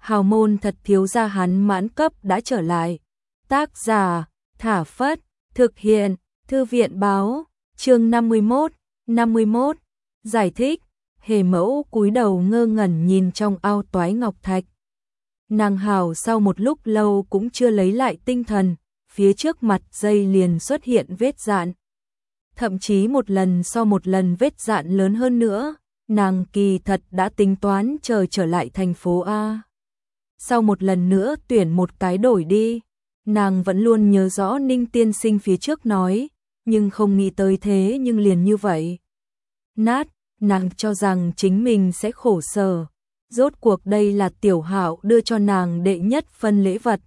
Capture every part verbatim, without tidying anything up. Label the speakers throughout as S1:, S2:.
S1: hào môn thật thiếu gia hắn mãn cấp đã trở lại. Tác giả, Thả Phất, thực hiện, Thư viện báo, chương năm mươi mốt, năm mươi mốt, giải thích, Hề Mẫu cúi đầu ngơ ngẩn nhìn trong ao toái ngọc thạch. Nàng hào sau một lúc lâu cũng chưa lấy lại tinh thần, phía trước mặt dây liền xuất hiện vết dạn. Thậm chí một lần so một lần vết dạn lớn hơn nữa, nàng kỳ thật đã tính toán chờ trở lại thành phố A. Sau một lần nữa tuyển một cái đổi đi, nàng vẫn luôn nhớ rõ Ninh tiên sinh phía trước nói, nhưng không nghĩ tới thế nhưng liền như vậy. Nát, nàng cho rằng chính mình sẽ khổ sở. Rốt cuộc đây là Tiểu Hạo đưa cho nàng đệ nhất phần lễ vật.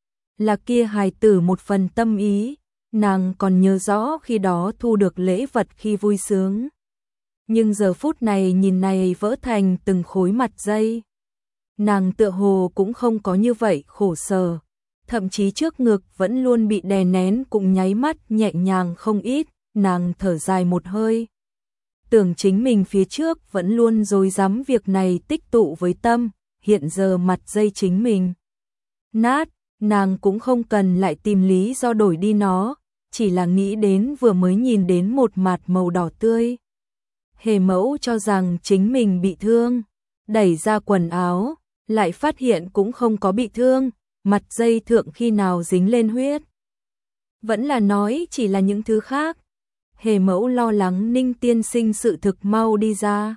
S1: Là kia hài tử một phần tâm ý, nàng còn nhớ rõ khi đó thu được lễ vật khi vui sướng. Nhưng giờ phút này nhìn này vỡ thành từng khối mặt dây. Nàng tựa hồ cũng không có như vậy khổ sở. Thậm chí trước ngực vẫn luôn bị đè nén cũng nháy mắt nhẹ nhàng không ít, nàng thở dài một hơi. Tưởng chính mình phía trước vẫn luôn dối dám việc này tích tụ với tâm, hiện giờ mặt dây chính mình nát, nàng cũng không cần lại tìm lý do đổi đi nó, chỉ là nghĩ đến vừa mới nhìn đến một mặt màu đỏ tươi. Hề Mẫu cho rằng chính mình bị thương, đẩy ra quần áo, lại phát hiện cũng không có bị thương, mặt dây thượng khi nào dính lên huyết. Vẫn là nói chỉ là những thứ khác. Hề Mẫu lo lắng Ninh tiên sinh sự thực mau đi ra.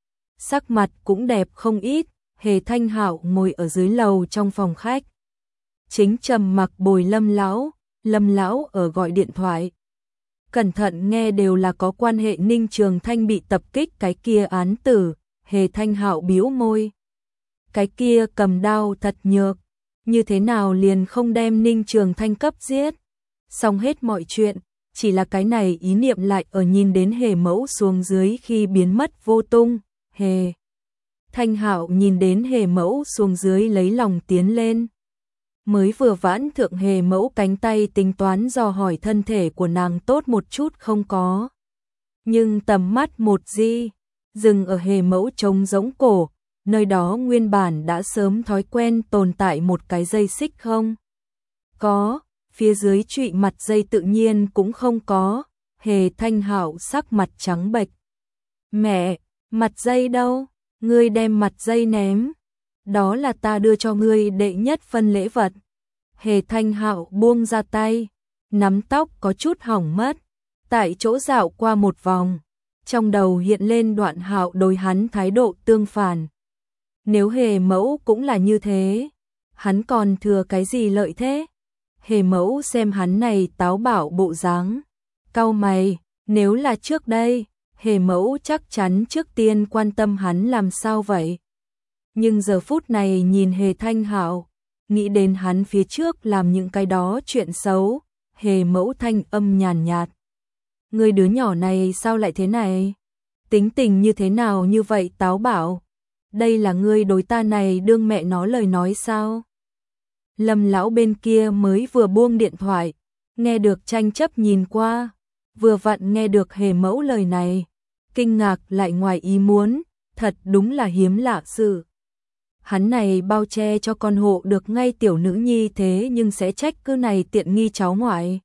S1: Sắc mặt cũng đẹp không ít, Hề Thanh Hạo ngồi ở dưới lầu trong phòng khách. Chính trầm mặc bồi Lâm lão, Lâm lão ở gọi điện thoại. Cẩn thận nghe đều là có quan hệ Ninh Trường Thanh bị tập kích cái kia án tử, Hề Thanh Hạo bĩu môi. Cái kia cầm đao thật nhược, như thế nào liền không đem Ninh Trường Thanh cấp giết. Xong hết mọi chuyện, chỉ là cái này ý niệm lại ở nhìn đến Hề Mẫu xuống dưới khi biến mất vô tung. Hề Thanh Hạo nhìn đến Hề Mẫu xuống dưới lấy lòng tiến lên. Mới vừa vãn thượng Hề Mẫu cánh tay tính toán dò hỏi thân thể của nàng tốt một chút không có. Nhưng tầm mắt một di, dừng ở Hề Mẫu trống rỗng cổ, nơi đó nguyên bản đã sớm thói quen tồn tại một cái dây xích không? Có, phía dưới trụy mặt dây tự nhiên cũng không có. Hề Thanh Hạo sắc mặt trắng bệch. Mẹ, mặt dây đâu? Ngươi đem mặt dây ném. Đó là ta đưa cho ngươi đệ nhất phân lễ vật. Hề Thanh Hạo buông ra tay, nắm tóc có chút hỏng mất, tại chỗ dạo qua một vòng, trong đầu hiện lên Đoạn Hạo đối hắn thái độ tương phản. Nếu Hề Mẫu cũng là như thế, hắn còn thừa cái gì lợi thế? Hề Mẫu xem hắn này táo bạo bộ dáng, cau mày, nếu là trước đây, Hề Mẫu chắc chắn trước tiên quan tâm hắn làm sao vậy. Nhưng giờ phút này nhìn Hề Thanh Hạo, nghĩ đến hắn phía trước làm những cái đó chuyện xấu, Hề Mẫu thanh âm nhàn nhạt. Người đứa nhỏ này sao lại thế này? Tính tình như thế nào như vậy táo bạo? Đây là ngươi đối ta này đương mẹ nó lời nói sao? Lâm lão bên kia mới vừa buông điện thoại, nghe được tranh chấp nhìn qua, vừa vặn nghe được Hề Mẫu lời này, kinh ngạc lại ngoài ý muốn, thật đúng là hiếm lạ sự. Hắn này bao che cho con hộ được ngay tiểu nữ nhi thế nhưng sẽ trách cứ này tiện nghi cháu ngoại.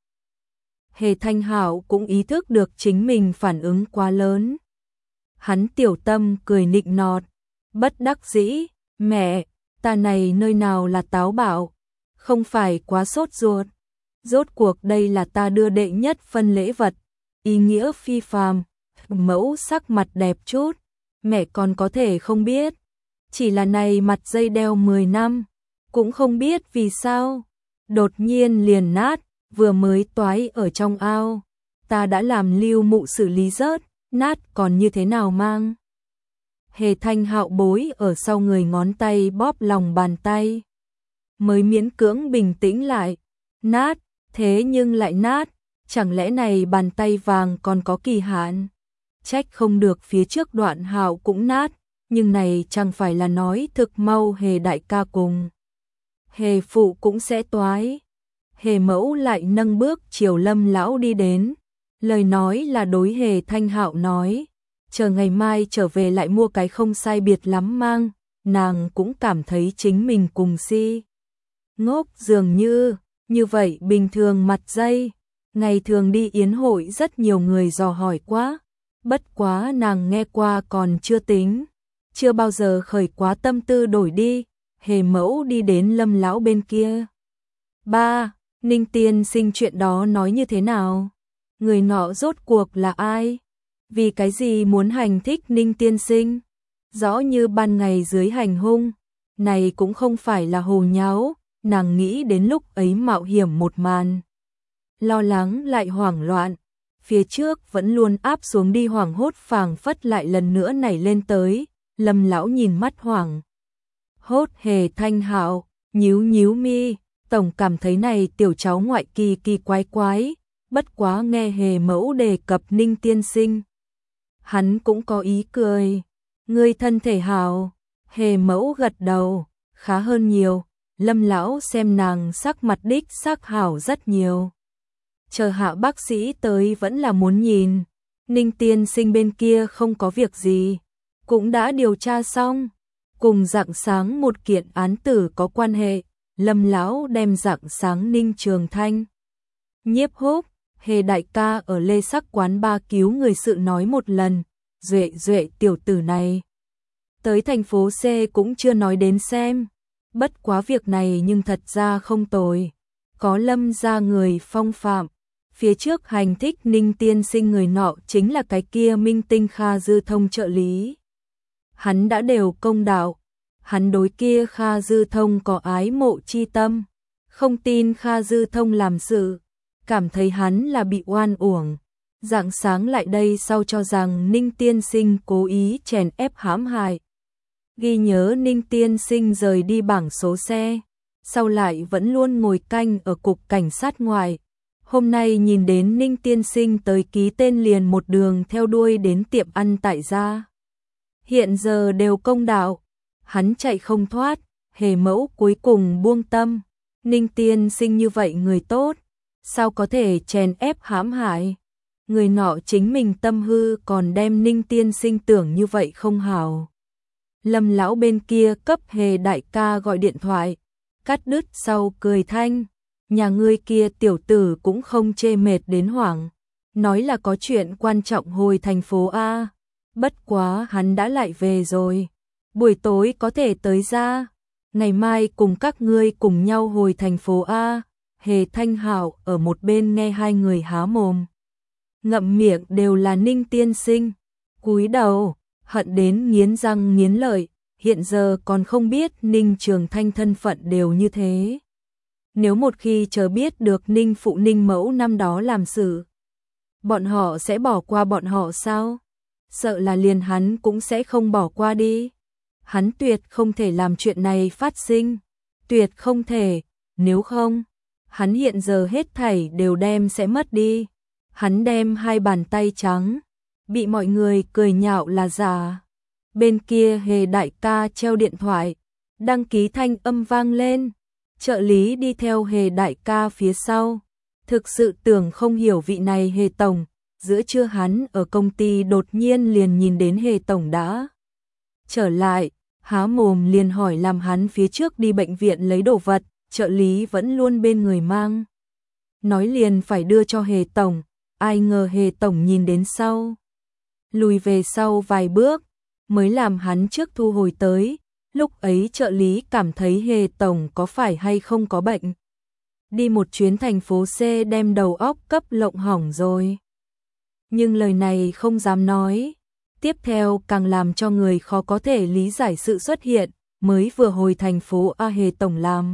S1: Hề Thanh Hạo cũng ý thức được chính mình phản ứng quá lớn. Hắn tiểu tâm cười nịnh nọt, bất đắc dĩ, mẹ, ta này nơi nào là táo bạo, không phải quá sốt ruột. Rốt cuộc đây là ta đưa đệ nhất phân lễ vật, ý nghĩa phi phàm. Mẫu sắc mặt đẹp chút, mẹ còn có thể không biết. Chỉ là này mặt dây đeo mười năm, cũng không biết vì sao, đột nhiên liền nát, vừa mới toái ở trong ao. Ta đã làm lưu mụ xử lý rớt, nát còn như thế nào mang. Hề Thanh Hạo bối ở sau người ngón tay bóp lòng bàn tay. Mới miễn cưỡng bình tĩnh lại, nát, thế nhưng lại nát, chẳng lẽ này bàn tay vàng còn có kỳ hạn. Trách không được phía trước Đoạn Hạo cũng nát. Nhưng này chẳng phải là nói thực mau Hề đại ca cùng Hề phụ cũng sẽ toái. Hề Mẫu lại nâng bước chiều Lâm lão đi đến, lời nói là đối Hề Thanh Hạo nói, chờ ngày mai trở về lại mua cái không sai biệt lắm mang, nàng cũng cảm thấy chính mình cùng si. Ngốc dường như, như vậy bình thường mặt dây, ngày thường đi yến hội rất nhiều người dò hỏi quá, bất quá nàng nghe qua còn chưa tính, chưa bao giờ khởi quá tâm tư đổi đi, hề mẫu đi đến Lâm lão bên kia. Ba, Ninh tiên sinh chuyện đó nói như thế nào? Người nọ rốt cuộc là ai? Vì cái gì muốn hành thích Ninh tiên sinh? Rõ như ban ngày dưới hành hung, này cũng không phải là hồ nháo, nàng nghĩ đến lúc ấy mạo hiểm một màn. Lo lắng lại hoảng loạn, phía trước vẫn luôn áp xuống đi hoảng hốt phảng phất lại lần nữa nảy lên tới, Lâm lão nhìn mắt hoảng. Hốt Hề Thanh Hạo, nhíu nhíu mi, tổng cảm thấy này tiểu cháu ngoại kỳ kỳ quái quái, bất quá nghe Hề mẫu đề cập Ninh tiên sinh. Hắn cũng có ý cười, ngươi thân thể hảo, Hề mẫu gật đầu, khá hơn nhiều, Lâm lão xem nàng sắc mặt đích sắc hảo rất nhiều. Chờ hạ bác sĩ tới vẫn là muốn nhìn, Ninh tiên sinh bên kia không có việc gì, cũng đã điều tra xong, cùng rạng sáng một kiện án tử có quan hệ, Lâm lão đem rạng sáng Ninh Trường Thanh. Nhiếp húc, Hề đại ca ở Lê Sắc quán ba cứu người sự nói một lần, duệ duệ tiểu tử này. Tới thành phố C cũng chưa nói đến xem, bất quá việc này nhưng thật ra không tồi, có Lâm ra người phong phạm. Phía trước hành thích Ninh tiên sinh người nọ chính là cái kia minh tinh Kha Dư Thông trợ lý. Hắn đã đều công đạo, hắn đối kia Kha Dư Thông có ái mộ chi tâm, không tin Kha Dư Thông làm sự, cảm thấy hắn là bị oan uổng. Rạng sáng lại đây sau cho rằng Ninh tiên sinh cố ý chèn ép hãm hại. Ghi nhớ Ninh tiên sinh rời đi bảng số xe, sau lại vẫn luôn ngồi canh ở cục cảnh sát ngoài. Hôm nay nhìn đến Ninh tiên sinh tới ký tên liền một đường theo đuôi đến tiệm ăn tại gia. Hiện giờ đều công đạo, hắn chạy không thoát, Hề mẫu cuối cùng buông tâm. Ninh tiên sinh như vậy người tốt, sao có thể chèn ép hãm hại? Người nọ chính mình tâm hư còn đem Ninh tiên sinh tưởng như vậy không hảo. Lâm lão bên kia cấp Hề đại ca gọi điện thoại, cắt đứt sau cười thanh. Nhà ngươi kia tiểu tử cũng không chê mệt đến hoảng, nói là có chuyện quan trọng hồi thành phố A, bất quá hắn đã lại về rồi, buổi tối có thể tới ra, ngày mai cùng các ngươi cùng nhau hồi thành phố A. Hề Thanh Hạo ở một bên nghe hai người há mồm, ngậm miệng đều là Ninh tiên sinh, cúi đầu, hận đến nghiến răng nghiến lợi, hiện giờ còn không biết Ninh Trường Thanh thân phận đều như thế. Nếu một khi chờ biết được Ninh phụ Ninh mẫu năm đó làm sự, bọn họ sẽ bỏ qua bọn họ sao? Sợ là liền hắn cũng sẽ không bỏ qua đi. Hắn tuyệt không thể làm chuyện này phát sinh, tuyệt không thể, nếu không, hắn hiện giờ hết thảy đều đem sẽ mất đi. Hắn đem hai bàn tay trắng, bị mọi người cười nhạo là giả. Bên kia Hề đại ca treo điện thoại, đăng ký thanh âm vang lên. Trợ lý đi theo Hề đại ca phía sau, thực sự tưởng không hiểu vị này Hề tổng, giữa trưa hắn ở công ty đột nhiên liền nhìn đến Hề tổng đã trở lại, há mồm liền hỏi làm hắn phía trước đi bệnh viện lấy đồ vật, trợ lý vẫn luôn bên người mang. Nói liền phải đưa cho Hề tổng, ai ngờ Hề tổng nhìn đến sau, lùi về sau vài bước, mới làm hắn trước thu hồi tới. Lúc ấy trợ lý cảm thấy Hề tổng có phải hay không có bệnh. Đi một chuyến thành phố C đem đầu óc cấp lộng hỏng rồi. Nhưng lời này không dám nói. Tiếp theo càng làm cho người khó có thể lý giải sự xuất hiện, mới vừa hồi thành phố A Hề tổng làm.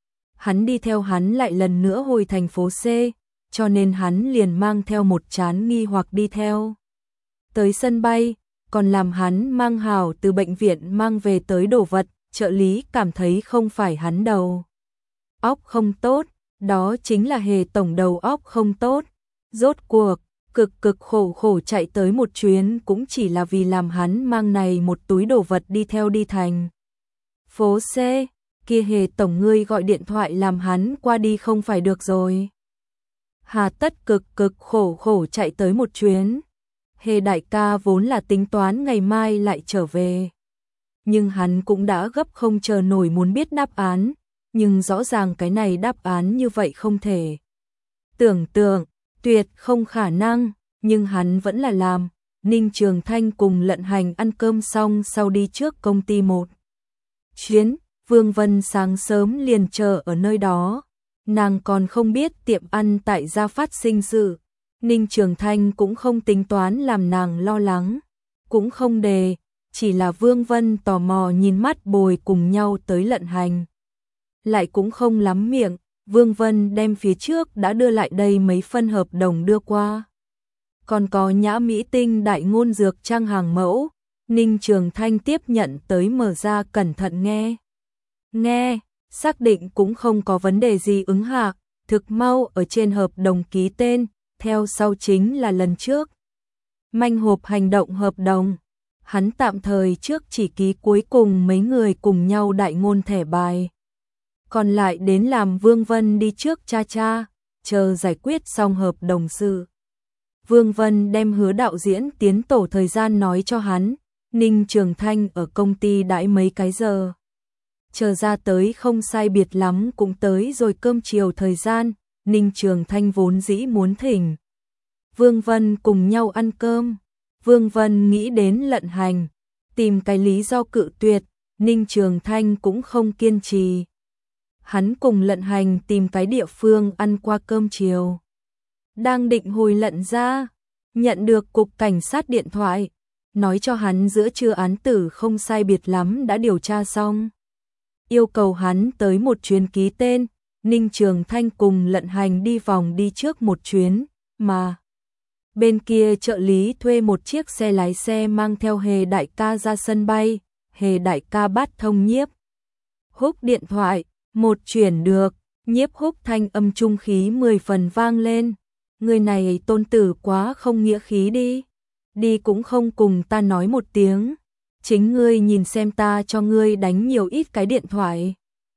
S1: Hắn đi theo hắn lại lần nữa hồi thành phố C, cho nên hắn liền mang theo một chán nghi hoặc đi theo. Tới sân bay, còn làm hắn mang hào từ bệnh viện mang về tới đồ vật, trợ lý cảm thấy không phải hắn đầu óc không tốt, đó chính là Hề tổng đầu óc không tốt. Rốt cuộc, cực cực khổ khổ chạy tới một chuyến cũng chỉ là vì làm hắn mang này một túi đồ vật đi theo đi thành phố C, kia Hề tổng ngươi gọi điện thoại làm hắn qua đi không phải được rồi. Hà tất cực cực khổ khổ chạy tới một chuyến. Hề đại ca vốn là tính toán ngày mai lại trở về. nhưng hắn cũng đã gấp không chờ nổi muốn biết đáp án, nhưng rõ ràng cái này đáp án như vậy không thể. Tưởng tượng, tuyệt không khả năng, nhưng hắn vẫn là làm. Ninh Trường Thanh cùng Lận Hành ăn cơm xong sau đi trước công ty một chuyến, Vương Vân sáng sớm liền chờ ở nơi đó. Nàng còn không biết tiệm ăn tại gia phát sinh sự, Ninh Trường Thanh cũng không tính toán làm nàng lo lắng, cũng không đề, chỉ là Vương Vân tò mò nhìn mắt bồi cùng nhau tới Lận Hành. Lại cũng không lắm miệng, Vương Vân đem phía trước đã đưa lại đây mấy phân hợp đồng đưa qua. Còn có Nhã Mỹ Tinh đại ngôn dược trang hàng mẫu, Ninh Trường Thanh tiếp nhận tới mở ra cẩn thận nghe. Nghe, xác định cũng không có vấn đề gì ứng hạ, thực mau ở trên hợp đồng ký tên, theo sau chính là lần trước. Manh hộp hành động hợp đồng, hắn tạm thời trước chỉ ký cuối cùng mấy người cùng nhau đại ngôn thẻ bài. Còn lại đến làm Vương Vân đi trước cha cha, chờ giải quyết xong hợp đồng sự. Vương Vân đem Hứa đạo diễn tiến tổ thời gian nói cho hắn, Ninh Trường Thanh ở công ty đãi mấy cái giờ. Chờ ra tới không sai biệt lắm cũng tới rồi cơm chiều thời gian, Ninh Trường Thanh vốn dĩ muốn thỉnh Vương Vân cùng nhau ăn cơm. Vương Vân nghĩ đến Lận Hành, tìm cái lý do cự tuyệt, Ninh Trường Thanh cũng không kiên trì. Hắn cùng Lận Hành tìm cái địa phương ăn qua cơm chiều. Đang định hồi Lận ra, nhận được cục cảnh sát điện thoại, nói cho hắn giữa trưa án tử không sai biệt lắm đã điều tra xong. Yêu cầu hắn tới một chuyến ký tên, Ninh Trường Thanh cùng Lận Hành đi vòng đi trước một chuyến, mà bên kia trợ lý thuê một chiếc xe lái xe mang theo Hề đại ca ra sân bay. Hề đại ca bắt thông Nhiếp Húc điện thoại, một chuyển được, Nhiếp Húc thanh âm trung khí mười phần vang lên. Người này tôn tử quá không nghĩa khí đi, đi cũng không cùng ta nói một tiếng, chính ngươi nhìn xem ta cho ngươi đánh nhiều ít cái điện thoại.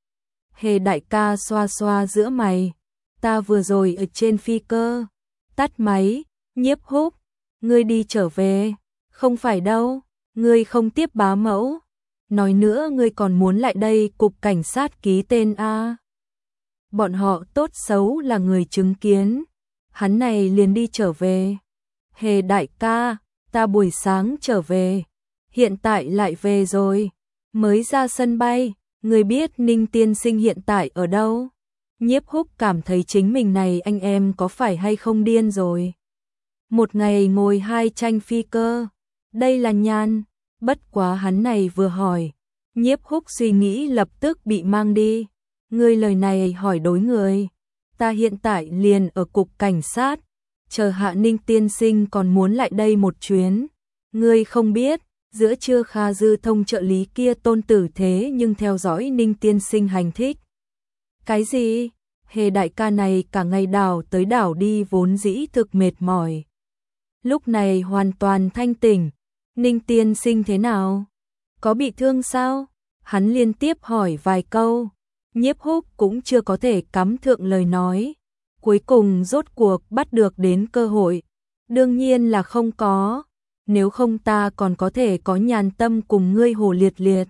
S1: Hề đại ca xoa xoa giữa mày, ta vừa rồi ở trên phi cơ, tắt máy. Nhiếp Húc, ngươi đi trở về, không phải đâu, ngươi không tiếp bá mẫu, nói nữa ngươi còn muốn lại đây cục cảnh sát ký tên a. Bọn họ tốt xấu là người chứng kiến, hắn này liền đi trở về. Hề đại ca, ta buổi sáng trở về, hiện tại lại về rồi, mới ra sân bay, ngươi biết Ninh tiên sinh hiện tại ở đâu? Nhiếp Húc cảm thấy chính mình này anh em có phải hay không điên rồi. Một ngày ngồi hai tranh phi cơ, đây là nhàn, bất quá hắn này vừa hỏi, Nhiếp Húc suy nghĩ lập tức bị mang đi. Ngươi lời này hỏi đối người, ta hiện tại liền ở cục cảnh sát, chờ Hạ Ninh tiên sinh còn muốn lại đây một chuyến. Ngươi không biết, giữa trưa Kha Dư Thông trợ lý kia tôn tử thế nhưng theo dõi Ninh tiên sinh hành thích. Cái gì? Hề đại ca này cả ngày đảo tới đảo đi vốn dĩ thực mệt mỏi. Lúc này hoàn toàn thanh tỉnh. Ninh tiên sinh thế nào? Có bị thương sao? Hắn liên tiếp hỏi vài câu. Nhiếp Húc cũng chưa có thể cắm thượng lời nói. Cuối cùng rốt cuộc bắt được đến cơ hội. Đương nhiên là không có. Nếu không ta còn có thể có nhàn tâm cùng ngươi hồ liệt liệt.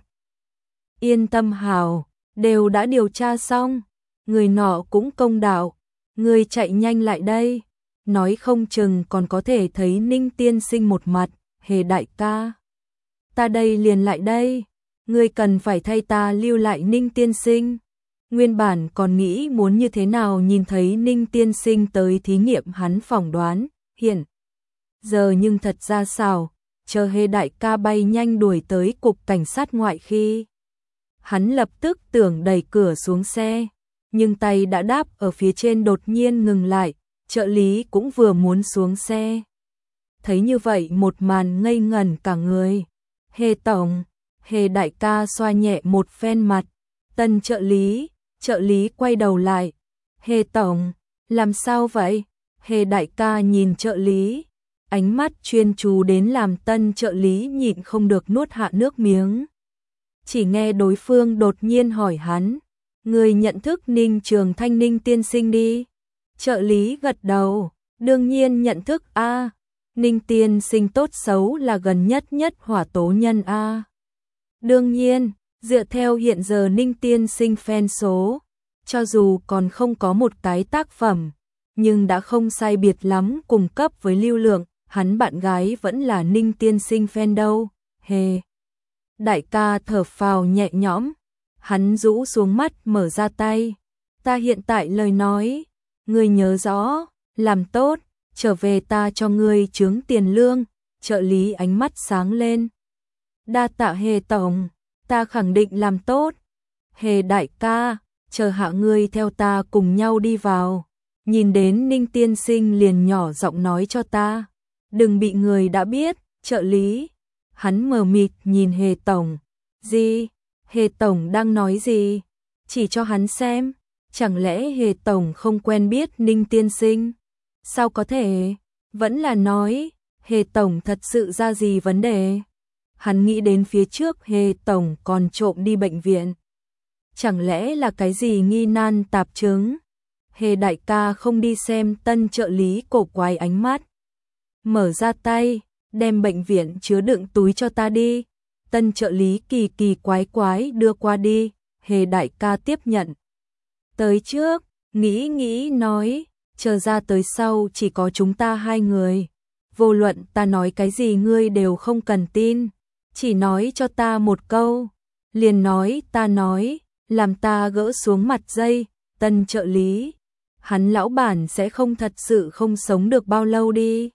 S1: Yên tâm hảo, đều đã điều tra xong. Người nọ cũng công đạo. Ngươi chạy nhanh lại đây. Nói không chừng còn có thể thấy Ninh tiên sinh một mặt. Hề đại ca, ta đây liền lại đây. Ngươi cần phải thay ta lưu lại Ninh tiên sinh. Nguyên bản còn nghĩ muốn như thế nào nhìn thấy Ninh tiên sinh tới thí nghiệm hắn phỏng đoán, hiện giờ nhưng thật ra sao, chờ Hề đại ca bay nhanh đuổi tới cục cảnh sát ngoại khi. Hắn lập tức tưởng đẩy cửa xuống xe, nhưng tay đã đáp ở phía trên đột nhiên ngừng lại, trợ lý cũng vừa muốn xuống xe. Thấy như vậy một màn ngây ngẩn cả người. Hề tổng, Hề đại ca xoa nhẹ một phen mặt, tân trợ lý, trợ lý quay đầu lại. Hề tổng, làm sao vậy? Hề đại ca nhìn trợ lý, ánh mắt chuyên chú đến làm tân trợ lý nhịn không được nuốt hạ nước miếng. Chỉ nghe đối phương đột nhiên hỏi hắn, người nhận thức Ninh Trường Thanh Ninh tiên sinh đi? Trợ lý gật đầu, đương nhiên nhận thức a. Ninh tiên sinh tốt xấu là gần nhất nhất hỏa tố nhân a. Đương nhiên, dựa theo hiện giờ Ninh tiên sinh fan số, cho dù còn không có một cái tác phẩm, nhưng đã không sai biệt lắm cùng cấp với lưu lượng, hắn bạn gái vẫn là Ninh tiên sinh fan đâu, hề. Đại ca thở phào nhẹ nhõm, hắn rũ xuống mắt mở ra tay. Ta hiện tại lời nói, ngươi nhớ rõ, làm tốt, trở về ta cho ngươi chướng tiền lương, trợ lý ánh mắt sáng lên. Đa tạ Hề tổng, ta khẳng định làm tốt. Hề đại ca, chờ hạ ngươi theo ta cùng nhau đi vào. Nhìn đến Ninh tiên sinh liền nhỏ giọng nói cho ta, đừng bị người đã biết, trợ lý. Hắn mờ mịt nhìn Hề tổng, gì? Hề tổng đang nói gì? Chỉ cho hắn xem, chẳng lẽ Hề tổng không quen biết Ninh tiên sinh? Sao có thể? Vẫn là nói, Hề tổng thật sự ra gì vấn đề? Hắn nghĩ đến phía trước Hề tổng còn trộm đi bệnh viện. Chẳng lẽ là cái gì nghi nan tạp chứng? Hề đại ca không đi xem tân trợ lý cổ quái ánh mắt. Mở ra tay, đem bệnh viện chứa đựng túi cho ta đi. Tân trợ lý kỳ kỳ quái quái đưa qua đi. Hề đại ca tiếp nhận. Tới trước, nghĩ nghĩ nói, chờ ra tới sau chỉ có chúng ta hai người. Vô luận ta nói cái gì ngươi đều không cần tin. Chỉ nói cho ta một câu. Liền nói ta nói, làm ta gỡ xuống mặt dây. Tân trợ lý, hắn lão bản sẽ không thật sự không sống được bao lâu đi.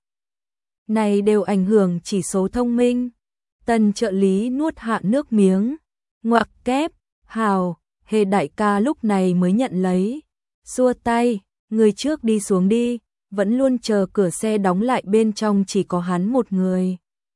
S1: Này đều ảnh hưởng chỉ số thông minh. Tân trợ lý nuốt hạ nước miếng. Ngoặc kép, hào, Hề đại ca lúc này mới nhận lấy. Xua tay, người trước đi xuống đi, vẫn luôn chờ cửa xe đóng lại bên trong chỉ có hắn một người.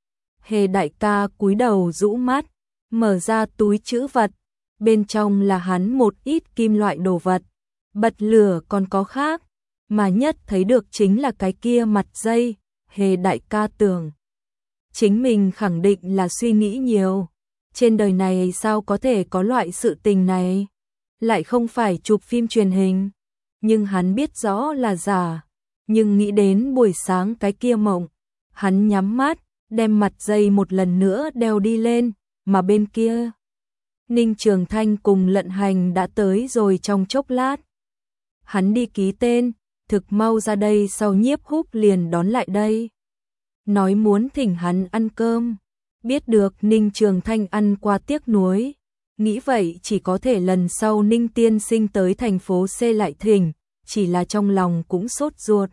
S1: Hề đại ca cúi đầu rũ mắt, mở ra túi trữ vật, bên trong là hắn một ít kim loại đồ vật, bật lửa còn có khác, mà nhất thấy được chính là cái kia mặt dây. Hề đại ca tưởng, chính mình khẳng định là suy nghĩ nhiều, trên đời này sao có thể có loại sự tình này, lại không phải chụp phim truyền hình, nhưng hắn biết rõ là giả, nhưng nghĩ đến buổi sáng cái kia mộng, hắn nhắm mắt, đem mặt dây một lần nữa đeo đi lên, mà bên kia, Ninh Trường Thanh cùng Lận Hành đã tới rồi trong chốc lát. Hắn đi ký tên, thực mau ra đây sau Nhiếp Húc liền đón lại đây. Nói muốn thỉnh hắn ăn cơm, biết được Ninh Trường Thanh ăn qua tiếc nuối. Nghĩ vậy chỉ có thể lần sau Ninh tiên sinh tới thành phố C lại thỉnh, chỉ là trong lòng cũng sốt ruột.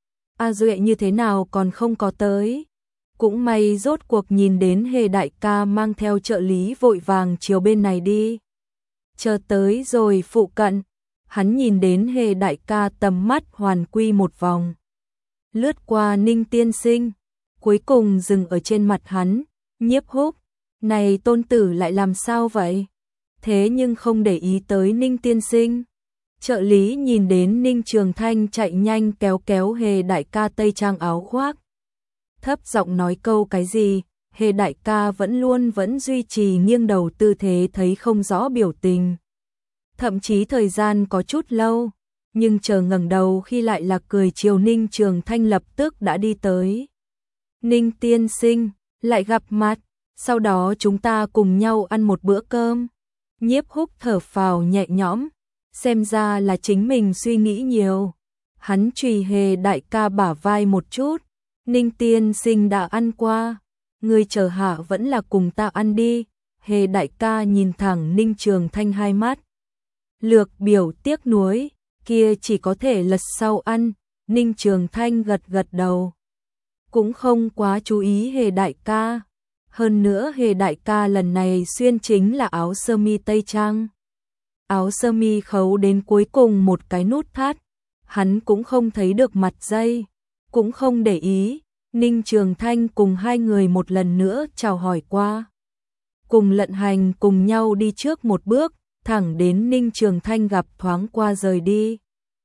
S1: A Duệ như thế nào còn không có tới. Cũng may rốt cuộc nhìn đến Hề đại ca mang theo trợ lý vội vàng chiều bên này đi. Chờ tới rồi phụ cận, hắn nhìn đến Hề đại ca tầm mắt hoàn quy một vòng. Lướt qua Ninh tiên sinh, cuối cùng dừng ở trên mặt hắn. Nhiếp Húc, này tôn tử lại làm sao vậy? Thế nhưng không để ý tới Ninh tiên sinh. Trợ lý nhìn đến Ninh Trường Thanh chạy nhanh kéo kéo Hề đại ca tây trang áo khoác. Thấp giọng nói câu cái gì, Hề đại ca vẫn luôn vẫn duy trì nghiêng đầu tư thế thấy không rõ biểu tình. Thậm chí thời gian có chút lâu, nhưng chờ ngẩng đầu khi lại là cười chiều Ninh Trường Thanh lập tức đã đi tới. Ninh tiên sinh, lại gặp mặt, sau đó chúng ta cùng nhau ăn một bữa cơm. Nhiếp Húc thở phào nhẹ nhõm, xem ra là chính mình suy nghĩ nhiều. Hắn chùy Hề đại ca bả vai một chút. Ninh tiên sinh đã ăn qua, người chờ hạ vẫn là cùng ta ăn đi. Hề đại ca nhìn thẳng Ninh Trường Thanh hai mắt. Lược biểu tiếc nuối, kia chỉ có thể lật sau ăn. Ninh Trường Thanh gật gật đầu. Cũng không quá chú ý Hề đại ca. Hơn nữa Hề đại ca lần này xuyên chính là áo sơ mi tây trang. Áo sơ mi khấu đến cuối cùng một cái nút thắt. Hắn cũng không thấy được mặt dây, cũng không để ý. Ninh Trường Thanh cùng hai người một lần nữa chào hỏi qua. Cùng Lận Hành cùng nhau đi trước một bước, thẳng đến Ninh Trường Thanh gặp thoáng qua rời đi.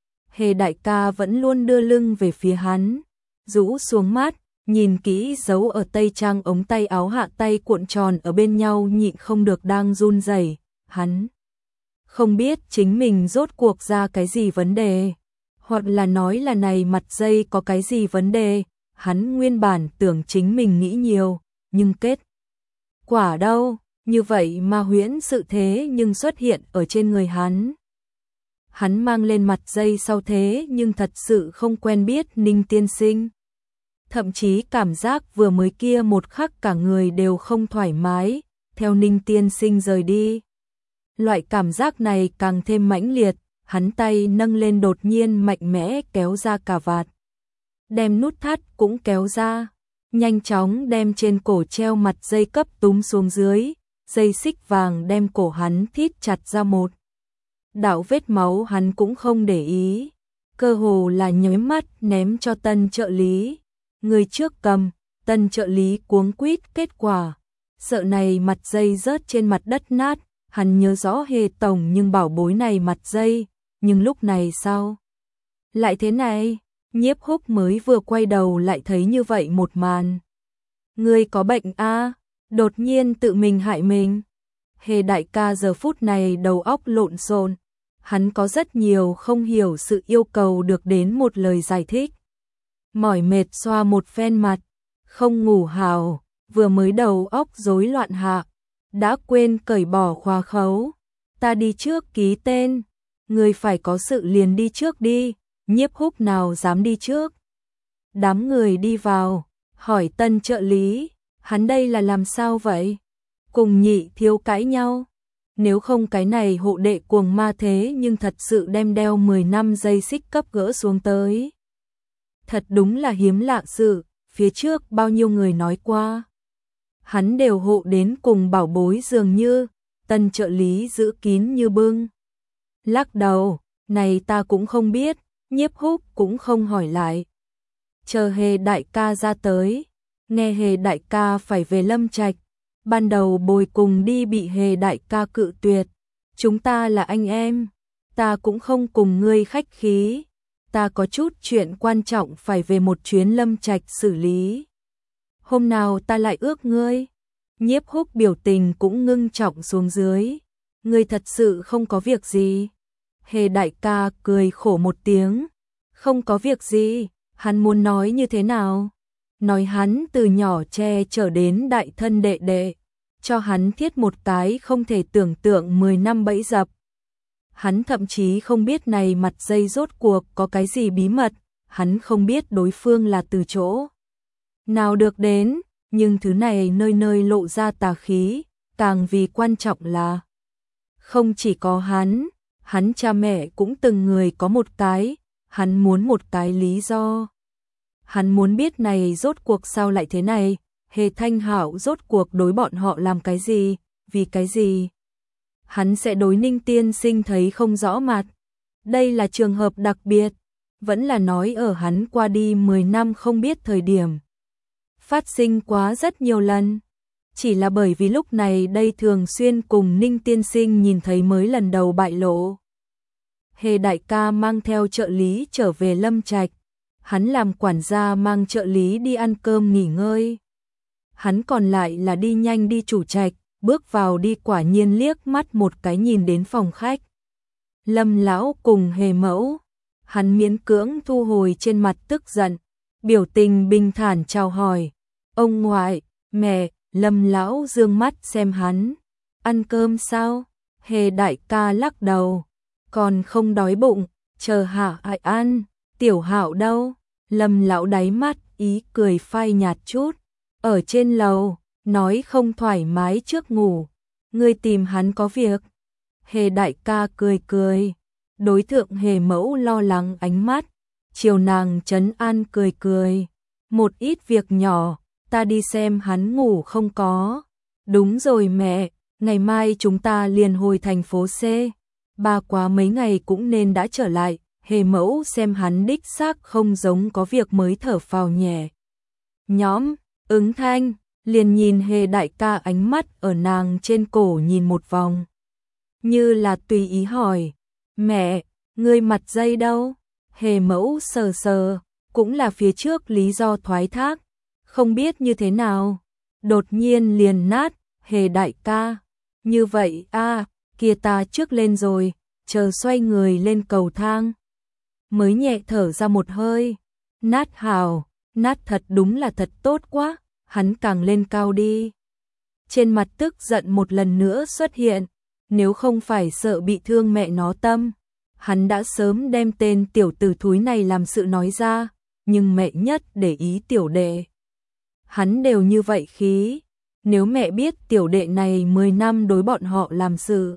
S1: Hề đại ca vẫn luôn đưa lưng về phía hắn, rũ xuống mắt, nhìn kỹ dấu ở tây trang ống tay áo hạ tay cuộn tròn ở bên nhau nhịn không được đang run rẩy. Hắn không biết chính mình rốt cuộc ra cái gì vấn đề, hoặc là nói là này mặt dây có cái gì vấn đề. Hắn nguyên bản tưởng chính mình nghĩ nhiều, nhưng kết quả đâu, như vậy ma huyễn sự thế nhưng xuất hiện ở trên người hắn. Hắn mang lên mặt dây sau thế nhưng thật sự không quen biết Ninh tiên sinh. Thậm chí cảm giác vừa mới kia một khắc cả người đều không thoải mái, theo Ninh tiên sinh rời đi. Loại cảm giác này càng thêm mãnh liệt, hắn tay nâng lên đột nhiên mạnh mẽ kéo ra cà vạt. Đem nút thắt cũng kéo ra, nhanh chóng đem trên cổ treo mặt dây cấp túm xuống dưới, dây xích vàng đem cổ hắn thít chặt ra một. Đạo vết máu hắn cũng không để ý, cơ hồ là nháy mắt ném cho tân trợ lý. Người trước cầm, tân trợ lý cuống quýt kết quả. Sợ này mặt dây rớt trên mặt đất nát, hắn nhớ rõ Hề tổng nhưng bảo bối này mặt dây, nhưng lúc này sao? Lại thế này, Nhiếp Húc mới vừa quay đầu lại thấy như vậy một màn. Ngươi có bệnh a? À? Đột nhiên tự mình hại mình. Hề đại ca giờ phút này đầu óc lộn xộn, hắn có rất nhiều không hiểu sự yêu cầu được đến một lời giải thích. Mỏi mệt xoa một phen mặt, không ngủ hào, vừa mới đầu óc rối loạn hạ, đã quên cởi bỏ khóa khấu. Ta đi trước ký tên, người phải có sự liền đi trước đi, Nhiếp Húc nào dám đi trước. Đám người đi vào, hỏi tân trợ lý, hắn đây là làm sao vậy? Cùng Nhị thiếu cãi nhau. Nếu không cái này hộ đệ cuồng ma thế nhưng thật sự đem đeo mười năm dây xích cấp gỡ xuống tới. Thật đúng là hiếm lạ sự, phía trước bao nhiêu người nói qua. Hắn đều hộ đến cùng bảo bối dường như, tân trợ lý giữ kín như bưng. Lắc đầu, này ta cũng không biết, Nhiếp Húc cũng không hỏi lại. Chờ Hề đại ca ra tới, nghe Hề đại ca phải về Lâm Trạch. Ban đầu bồi cùng đi bị Hề đại ca cự tuyệt. Chúng ta là anh em, ta cũng không cùng ngươi khách khí. Ta có chút chuyện quan trọng phải về một chuyến Lâm Trạch xử lý. Hôm nào ta lại ước ngươi. Nhiếp Húc biểu tình cũng ngưng trọng xuống dưới. Ngươi thật sự không có việc gì. Hề đại ca cười khổ một tiếng. Không có việc gì, hắn muốn nói như thế nào? Nói hắn từ nhỏ che chở đến đại thân đệ đệ, cho hắn thiết một cái không thể tưởng tượng mười năm bẫy dập. Hắn thậm chí không biết này mặt dây rốt cuộc có cái gì bí mật, hắn không biết đối phương là từ chỗ nào được đến, nhưng thứ này nơi nơi lộ ra tà khí, càng vì quan trọng là không chỉ có hắn, hắn cha mẹ cũng từng người có một cái, hắn muốn một cái lý do. Hắn muốn biết này rốt cuộc sao lại thế này, Hề Thanh Hạo rốt cuộc đối bọn họ làm cái gì, vì cái gì. Hắn sẽ đối Ninh tiên sinh thấy không rõ mặt. Đây là trường hợp đặc biệt, vẫn là nói ở hắn qua đi mười năm không biết thời điểm. Phát sinh quá rất nhiều lần. Chỉ là bởi vì lúc này đây thường xuyên cùng Ninh tiên sinh nhìn thấy mới lần đầu bại lộ. Hề đại ca mang theo trợ lý trở về Lâm Trạch. Hắn làm quản gia mang trợ lý đi ăn cơm nghỉ ngơi. Hắn còn lại là đi nhanh đi chủ trạch, bước vào đi quả nhiên liếc mắt một cái nhìn đến phòng khách. Lâm lão cùng Hề mẫu, hắn miễn cưỡng thu hồi trên mặt tức giận, biểu tình bình thản chào hỏi. Ông ngoại, mẹ, Lâm lão dương mắt xem hắn. Ăn cơm sao? Hề đại ca lắc đầu, còn không đói bụng, chờ hạ ai ăn. Tiểu Hạo đâu? Lâm lão đáy mắt ý cười phai nhạt chút. Ở trên lầu, nói không thoải mái trước ngủ. Ngươi tìm hắn có việc. Hề đại ca cười cười. Đối tượng Hề mẫu lo lắng ánh mắt. Chiều nàng trấn an cười cười. Một ít việc nhỏ, ta đi xem hắn ngủ không có. Đúng rồi mẹ, ngày mai chúng ta liền hồi thành phố C. Ba quá mấy ngày cũng nên đã trở lại. Hề mẫu xem hắn đích xác không giống có việc mới thở phào nhẹ. Nhóm, ứng thanh, liền nhìn Hề đại ca ánh mắt ở nàng trên cổ nhìn một vòng. Như là tùy ý hỏi, mẹ, ngươi mặt dây đâu? Hề mẫu sờ sờ, cũng là phía trước lý do thoái thác, không biết như thế nào. Đột nhiên liền nát, Hề đại ca, như vậy a kia ta trước lên rồi, chờ xoay người lên cầu thang. Mới nhẹ thở ra một hơi, nát hào, nát thật đúng là thật tốt quá, hắn càng lên cao đi. trên mặt tức giận một lần nữa xuất hiện, nếu không phải sợ bị thương mẹ nó tâm, hắn đã sớm đem tên tiểu tử thúi này làm sự nói ra, nhưng mẹ nhất để ý tiểu đệ. Hắn đều như vậy khí, nếu mẹ biết tiểu đệ này mười năm đối bọn họ làm sự,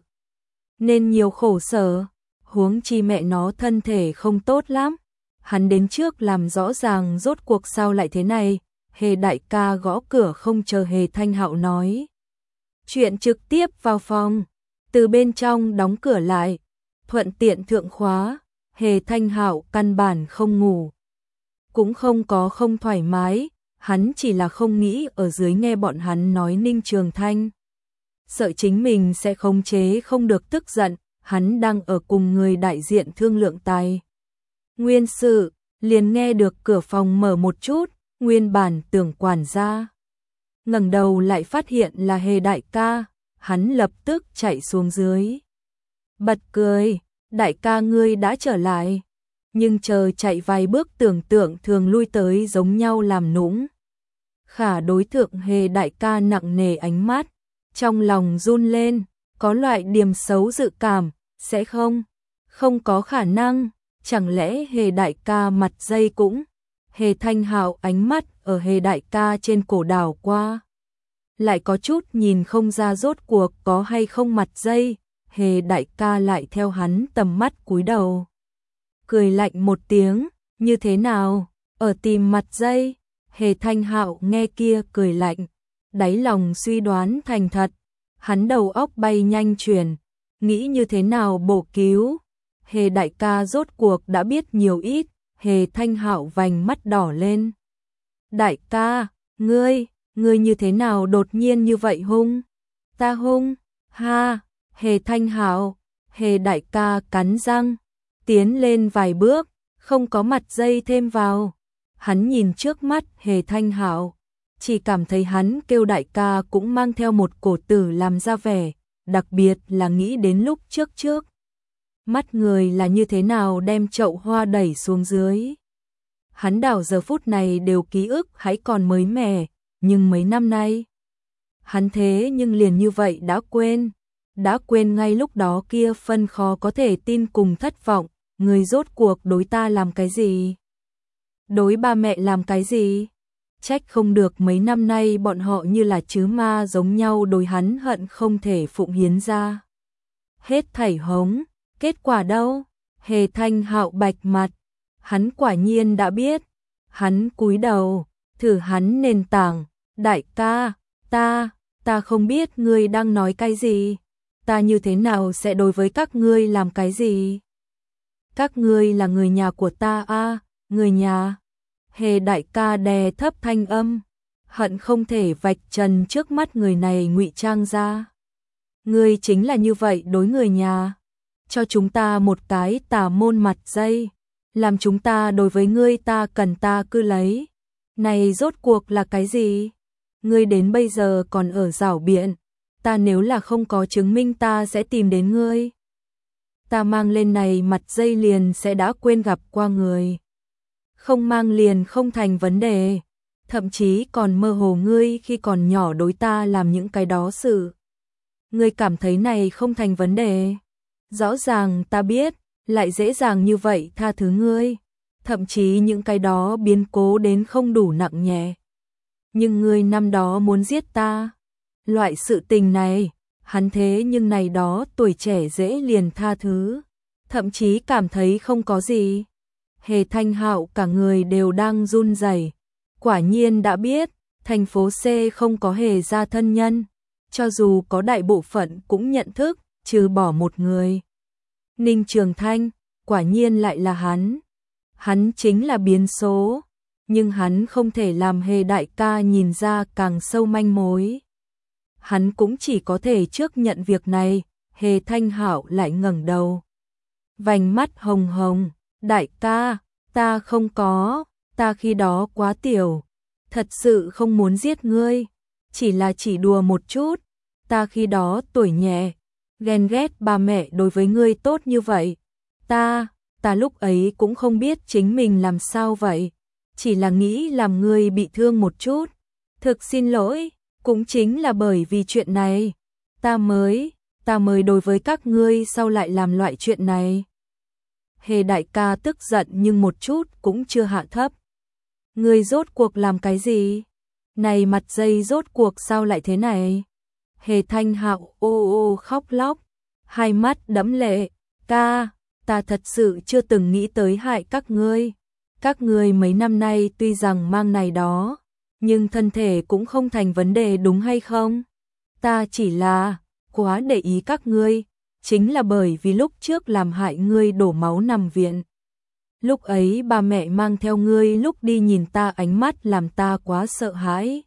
S1: nên nhiều khổ sở, huống chi mẹ nó thân thể không tốt lắm. Hắn đến trước làm rõ ràng rốt cuộc sao lại thế này, Hề đại ca gõ cửa không chờ Hề Thanh Hạo nói chuyện trực tiếp vào phòng, từ bên trong đóng cửa lại, thuận tiện thượng khóa. Hề Thanh Hạo căn bản không ngủ, cũng không có không thoải mái, hắn chỉ là không nghĩ ở dưới nghe bọn hắn nói Ninh Trường Thanh. Sợ chính mình sẽ khống chế không được tức giận, hắn đang ở cùng người đại diện thương lượng tài nguyên sự, liền nghe được cửa phòng mở một chút, nguyên bản tưởng quản gia ngẩng đầu lại phát hiện là Hề đại ca, hắn lập tức chạy xuống dưới. Bật cười, đại ca ngươi đã trở lại, nhưng chờ chạy vài bước tưởng tượng thường lui tới giống nhau làm nũng. Khả đối thượng Hề đại ca nặng nề ánh mắt, trong lòng run lên, có loại điểm xấu dự cảm, sẽ không, không có khả năng, chẳng lẽ Hề đại ca mặt dây cũng. Hề Thanh Hạo ánh mắt ở Hề đại ca trên cổ đảo qua, lại có chút nhìn không ra rốt cuộc có hay không mặt dây. Hề đại ca lại theo hắn tầm mắt cúi đầu, cười lạnh một tiếng, như thế nào, ở tìm mặt dây. Hề Thanh Hạo nghe kia cười lạnh, đáy lòng suy đoán thành thật, hắn đầu óc bay nhanh chuyển, nghĩ như thế nào bổ cứu. Hề đại ca rốt cuộc đã biết nhiều ít. Hề Thanh Hạo vành mắt đỏ lên. Đại ca, ngươi, ngươi như thế nào đột nhiên như vậy hung? Ta hung? Ha, Hề Thanh Hạo, Hề đại ca cắn răng, tiến lên vài bước, không có mặt dây thêm vào. Hắn nhìn trước mắt Hề Thanh Hạo, chỉ cảm thấy hắn kêu đại ca cũng mang theo một cổ tử làm ra vẻ, đặc biệt là nghĩ đến lúc trước trước. Mắt người là như thế nào đem chậu hoa đẩy xuống dưới. Hắn đảo giờ phút này đều ký ức hãy còn mới mẻ, nhưng mấy năm nay, hắn thế nhưng liền như vậy đã quên, đã quên ngay lúc đó kia phân khó có thể tin cùng thất vọng, người rốt cuộc đối ta làm cái gì? Đối ba mẹ làm cái gì? Trách không được mấy năm nay bọn họ như là chứ ma giống nhau đối hắn hận không thể phụng hiến ra. Hết thảy hống. Kết quả đâu? Hề Thanh Hạo bạch mặt, hắn quả nhiên đã biết. Hắn cúi đầu, thử hắn nền tảng, đại ca, ta, ta không biết ngươi đang nói cái gì, ta như thế nào sẽ đối với các ngươi làm cái gì? Các ngươi là người nhà của ta a, à, người nhà. Hề đại ca đè thấp thanh âm, hận không thể vạch trần trước mắt người này ngụy trang ra. Ngươi chính là như vậy đối người nhà. Cho chúng ta một cái tà môn mặt dây, làm chúng ta đối với ngươi ta cần ta cứ lấy. Này rốt cuộc là cái gì? Ngươi đến bây giờ còn ở giảo biện, ta nếu là không có chứng minh ta sẽ tìm đến ngươi. Ta mang lên này mặt dây liền sẽ đã quên gặp qua người. Không mang liền không thành vấn đề, thậm chí còn mơ hồ ngươi khi còn nhỏ đối ta làm những cái đó sự. Ngươi cảm thấy này không thành vấn đề. Rõ ràng ta biết, lại dễ dàng như vậy tha thứ ngươi, thậm chí những cái đó biến cố đến không đủ nặng nhẹ. Nhưng ngươi năm đó muốn giết ta, loại sự tình này, hắn thế nhưng này đó tuổi trẻ dễ liền tha thứ, thậm chí cảm thấy không có gì. Hề Thanh Hạo cả người đều đang run rẩy, quả nhiên đã biết, thành phố C không có Hề gia thân nhân, cho dù có đại bộ phận cũng nhận thức, trừ bỏ một người. Ninh Trường Thanh, quả nhiên lại là hắn. Hắn chính là biến số, nhưng hắn không thể làm Hề đại ca nhìn ra càng sâu manh mối. Hắn cũng chỉ có thể trước nhận việc này. Hề Thanh Hạo lại ngẩng đầu, vành mắt hồng hồng, đại ca, ta không có, ta khi đó quá tiểu, thật sự không muốn giết ngươi, chỉ là chỉ đùa một chút, ta khi đó tuổi nhẹ, ghen ghét ba mẹ đối với ngươi tốt như vậy, ta, ta lúc ấy cũng không biết chính mình làm sao vậy, chỉ là nghĩ làm ngươi bị thương một chút, thực xin lỗi, Cũng chính là bởi vì chuyện này, ta mới, ta mới đối với các ngươi sao lại làm loại chuyện này. Hề đại ca tức giận nhưng một chút cũng chưa hạ thấp. Ngươi rốt cuộc làm cái gì? Này mặt dây rốt cuộc sao lại thế này? Hề Thanh Hạo ô ô khóc lóc, hai mắt đẫm lệ, ca, ta thật sự chưa từng nghĩ tới hại các ngươi. Các ngươi mấy năm nay tuy rằng mang này đó, nhưng thân thể cũng không thành vấn đề đúng hay không? Ta chỉ là quá để ý các ngươi, chính là bởi vì lúc trước làm hại ngươi đổ máu nằm viện. Lúc ấy ba mẹ mang theo ngươi lúc đi nhìn ta ánh mắt làm ta quá sợ hãi.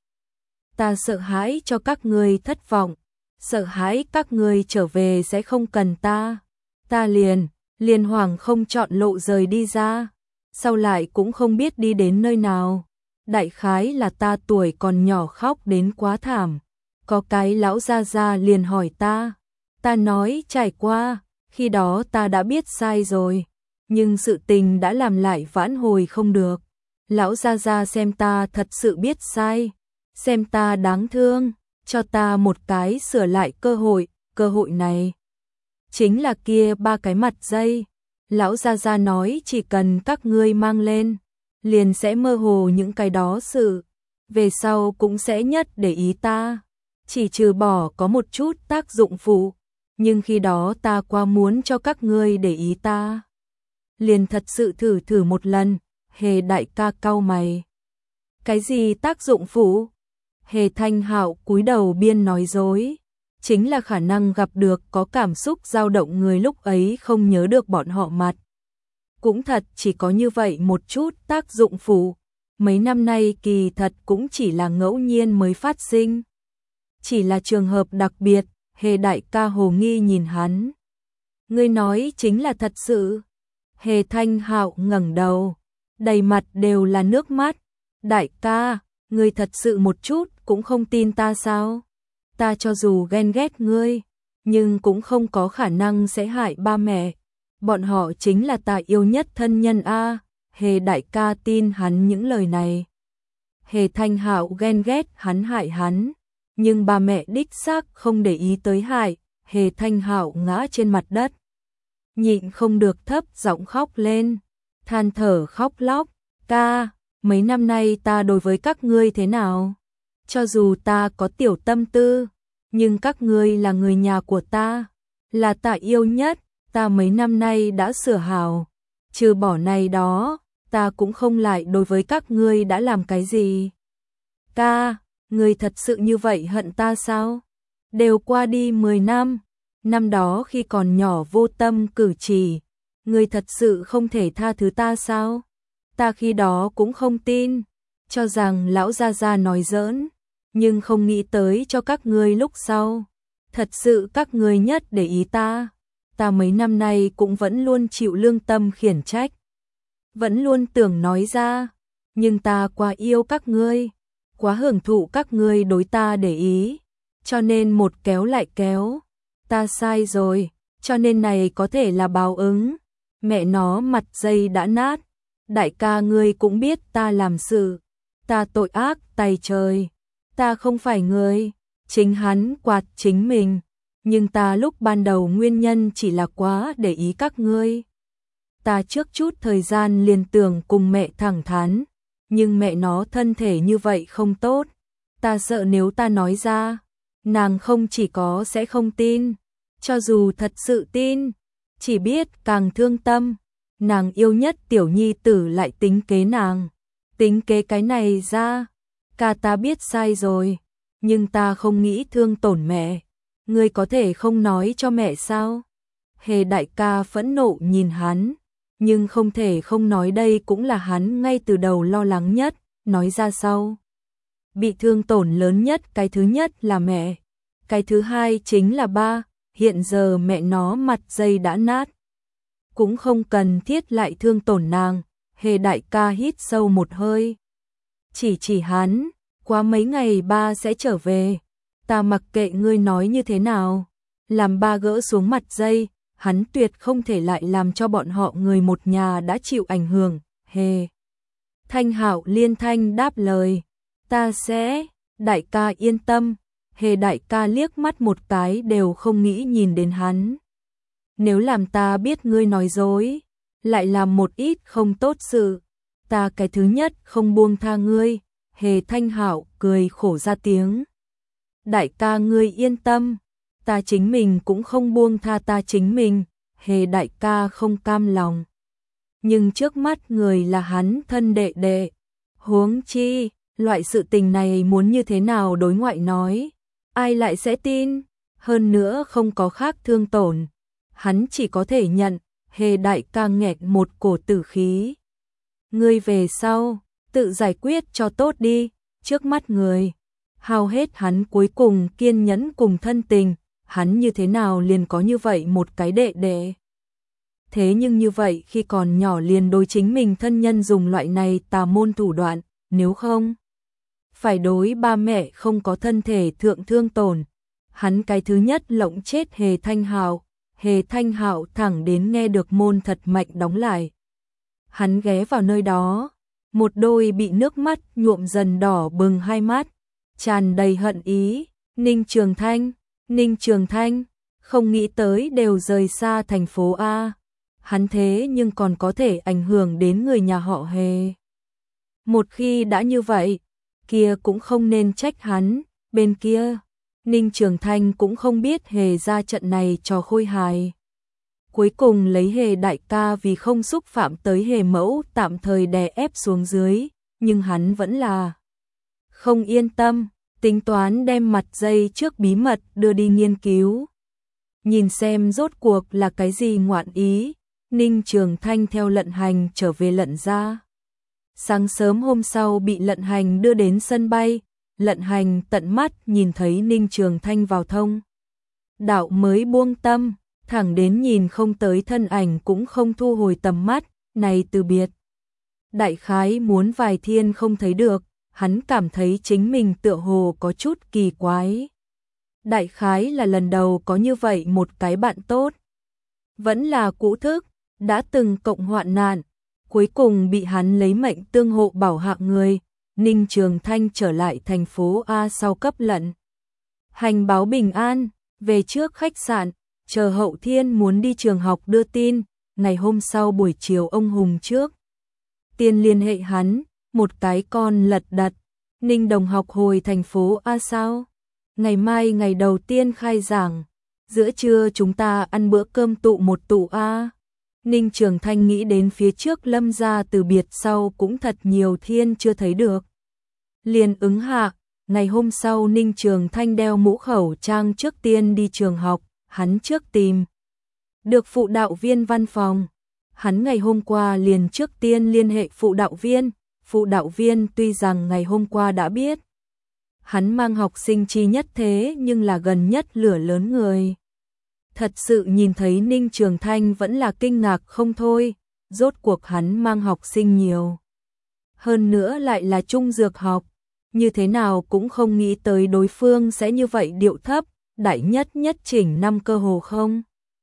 S1: Ta sợ hãi cho các ngươi thất vọng, sợ hãi các ngươi trở về sẽ không cần ta. Ta liền, liền hoảng không chọn lộ rời đi ra, sau lại cũng không biết đi đến nơi nào. Đại khái là ta tuổi còn nhỏ khóc đến quá thảm. Có cái lão gia gia liền hỏi ta, ta nói trải qua, khi đó ta đã biết sai rồi, nhưng sự tình đã làm lại vãn hồi không được. Lão gia gia xem ta thật sự biết sai, xem ta đáng thương, cho ta một cái sửa lại cơ hội, cơ hội này chính là kia ba cái mặt dây. Lão gia gia nói chỉ cần các ngươi mang lên, liền sẽ mơ hồ những cái đó sự, về sau cũng sẽ nhất để ý ta, chỉ trừ bỏ có một chút tác dụng phụ, nhưng khi đó ta quá muốn cho các ngươi để ý ta. Liền thật sự thử thử một lần. Hề đại ca cau mày. Cái gì tác dụng phụ? Hề Thanh Hạo cúi đầu biên nói dối, chính là khả năng gặp được có cảm xúc dao động người lúc ấy không nhớ được bọn họ mặt. Cũng thật chỉ có như vậy một chút tác dụng phụ, mấy năm nay kỳ thật cũng chỉ là ngẫu nhiên mới phát sinh. Chỉ là trường hợp đặc biệt. Hề đại ca hồ nghi nhìn hắn. Ngươi nói chính là thật sự. Hề Thanh Hạo ngẩng đầu, đầy mặt đều là nước mắt. Đại ca, ngươi thật sự một chút cũng không tin ta sao? Ta cho dù ghen ghét ngươi, nhưng cũng không có khả năng sẽ hại ba mẹ. Bọn họ chính là ta yêu nhất thân nhân a. Hề đại ca tin hắn những lời này. Hề Thanh Hạo ghen ghét hắn hại hắn, nhưng ba mẹ đích xác không để ý tới hại. Hề Thanh Hạo ngã trên mặt đất, nhịn không được thấp giọng khóc lên, than thở khóc lóc, ca, mấy năm nay ta đối với các ngươi thế nào? Cho dù ta có tiểu tâm tư, nhưng các ngươi là người nhà của ta, là ta yêu nhất, ta mấy năm nay đã sửa hảo, trừ bỏ này đó, ta cũng không lại đối với các ngươi đã làm cái gì. Ca, ngươi thật sự như vậy hận ta sao? Đều qua đi mười năm, năm đó khi còn nhỏ vô tâm cử chỉ, ngươi thật sự không thể tha thứ ta sao? Ta khi đó cũng không tin, cho rằng lão gia gia nói giỡn, nhưng không nghĩ tới cho các ngươi lúc sau. Thật sự các ngươi nhất để ý ta, ta mấy năm nay cũng vẫn luôn chịu lương tâm khiển trách, vẫn luôn tưởng nói ra, nhưng ta quá yêu các ngươi, quá hưởng thụ các ngươi đối ta để ý, cho nên một kéo lại kéo, ta sai rồi, cho nên này có thể là báo ứng. Mẹ nó mặt dây đã nát, đại ca ngươi cũng biết ta làm sự, ta tội ác tày trời, ta không phải người, chính hắn quạt chính mình, nhưng ta lúc ban đầu nguyên nhân chỉ là quá để ý các ngươi. Ta trước chút thời gian liền tưởng cùng mẹ thẳng thắn, nhưng mẹ nó thân thể như vậy không tốt, ta sợ nếu ta nói ra, nàng không chỉ có sẽ không tin, cho dù thật sự tin, chỉ biết càng thương tâm, nàng yêu nhất tiểu nhi tử lại tính kế nàng, tính kế cái này ra, ca ta biết sai rồi, nhưng ta không nghĩ thương tổn mẹ, ngươi có thể không nói cho mẹ sao? Hề đại ca phẫn nộ nhìn hắn, nhưng không thể không nói đây cũng là hắn ngay từ đầu lo lắng nhất, nói ra sau. Bị thương tổn lớn nhất cái thứ nhất là mẹ, cái thứ hai chính là ba, hiện giờ mẹ nó mặt dây đã nát. Cũng không cần thiết lại thương tổn nàng. Hề đại ca hít sâu một hơi, chỉ chỉ hắn, quá mấy ngày ba sẽ trở về, ta mặc kệ ngươi nói như thế nào, làm ba gỡ xuống mặt dây, hắn tuyệt không thể lại làm cho bọn họ người một nhà đã chịu ảnh hưởng. Hề Thanh Hạo liên thanh đáp lời, ta sẽ, Đại ca yên tâm, Hề đại ca liếc mắt một cái đều không nghĩ nhìn đến hắn. Nếu làm ta biết ngươi nói dối, lại làm một ít không tốt sự, ta cái thứ nhất không buông tha ngươi. Hề Thanh Hạo cười khổ ra tiếng. Đại ca ngươi yên tâm, ta chính mình cũng không buông tha ta chính mình. Hề đại ca không cam lòng. Nhưng trước mắt người là hắn thân đệ đệ. Huống chi, loại sự tình này muốn như thế nào đối ngoại nói, ai lại sẽ tin, hơn nữa không có khác thương tổn. Hắn chỉ có thể nhận. Hề đại ca nghẹt một cổ tử khí. Ngươi về sau, tự giải quyết cho tốt đi, trước mắt người. Hao hết hắn cuối cùng kiên nhẫn cùng thân tình, hắn như thế nào liền có như vậy một cái đệ đệ. Thế nhưng như vậy khi còn nhỏ liền đối chính mình thân nhân dùng loại này tà môn thủ đoạn, nếu không phải đối ba mẹ không có thân thể thượng thương tổn. Hắn cái thứ nhất lộng chết Hề Thanh Hạo. Hề Thanh Hạo thẳng đến nghe được môn thật mạnh đóng lại. Hắn ghé vào nơi đó, một đôi bị nước mắt nhuộm dần đỏ bừng hai mắt, tràn đầy hận ý. Ninh Trường Thanh, Ninh Trường Thanh, không nghĩ tới đều rời xa thành phố A. Hắn thế nhưng còn có thể ảnh hưởng đến người nhà họ Hề. Một khi đã như vậy, kia cũng không nên trách hắn. Bên kia, Ninh Trường Thanh cũng không biết Hề ra trận này trò khôi hài. Cuối cùng lấy Hề đại ca vì không xúc phạm tới Hề mẫu tạm thời đè ép xuống dưới, nhưng hắn vẫn là không yên tâm, tính toán đem mặt dây trước bí mật đưa đi nghiên cứu. Nhìn xem rốt cuộc là cái gì ngoạn ý. Ninh Trường Thanh theo Lận Hành trở về Lận gia. Sáng sớm hôm sau bị Lận Hành đưa đến sân bay. Lận Hành tận mắt nhìn thấy Ninh Trường Thanh vào thông đạo mới buông tâm, thẳng đến nhìn không tới thân ảnh cũng không thu hồi tầm mắt. Này từ biệt, đại khái muốn vài thiên không thấy được, hắn cảm thấy chính mình tựa hồ có chút kỳ quái. Đại khái là lần đầu có như vậy một cái bạn tốt. Vẫn là cũ thức, đã từng cộng hoạn nạn, cuối cùng bị hắn lấy mệnh tương hộ bảo hạ người. Ninh Trường Thanh trở lại thành phố A sau cấp Lận Hành báo bình an, về trước khách sạn, chờ Hậu Thiên muốn đi trường học đưa tin. Ngày hôm sau buổi chiều ông Hùng trước tiên liên hệ hắn, một cái con lật đật. Ninh đồng học hồi thành phố A sao? Ngày mai ngày đầu tiên khai giảng, giữa trưa chúng ta ăn bữa cơm tụ một tụ A. Ninh Trường Thanh nghĩ đến phía trước Lâm gia từ biệt sau cũng thật nhiều thiên chưa thấy được. Liền ứng hạ, ngày hôm sau Ninh Trường Thanh đeo mũ khẩu trang trước tiên đi trường học. Hắn trước tìm được phụ đạo viên văn phòng. Hắn ngày hôm qua liền trước tiên liên hệ phụ đạo viên. Phụ đạo viên tuy rằng ngày hôm qua đã biết hắn mang học sinh chi nhất thế nhưng là gần nhất lửa lớn người. Thật sự nhìn thấy Ninh Trường Thanh vẫn là kinh ngạc không thôi, rốt cuộc hắn mang học sinh nhiều. Hơn nữa lại là trung dược học, như thế nào cũng không nghĩ tới đối phương sẽ như vậy điệu thấp, đại nhất nhất chỉnh năm cơ hồ không.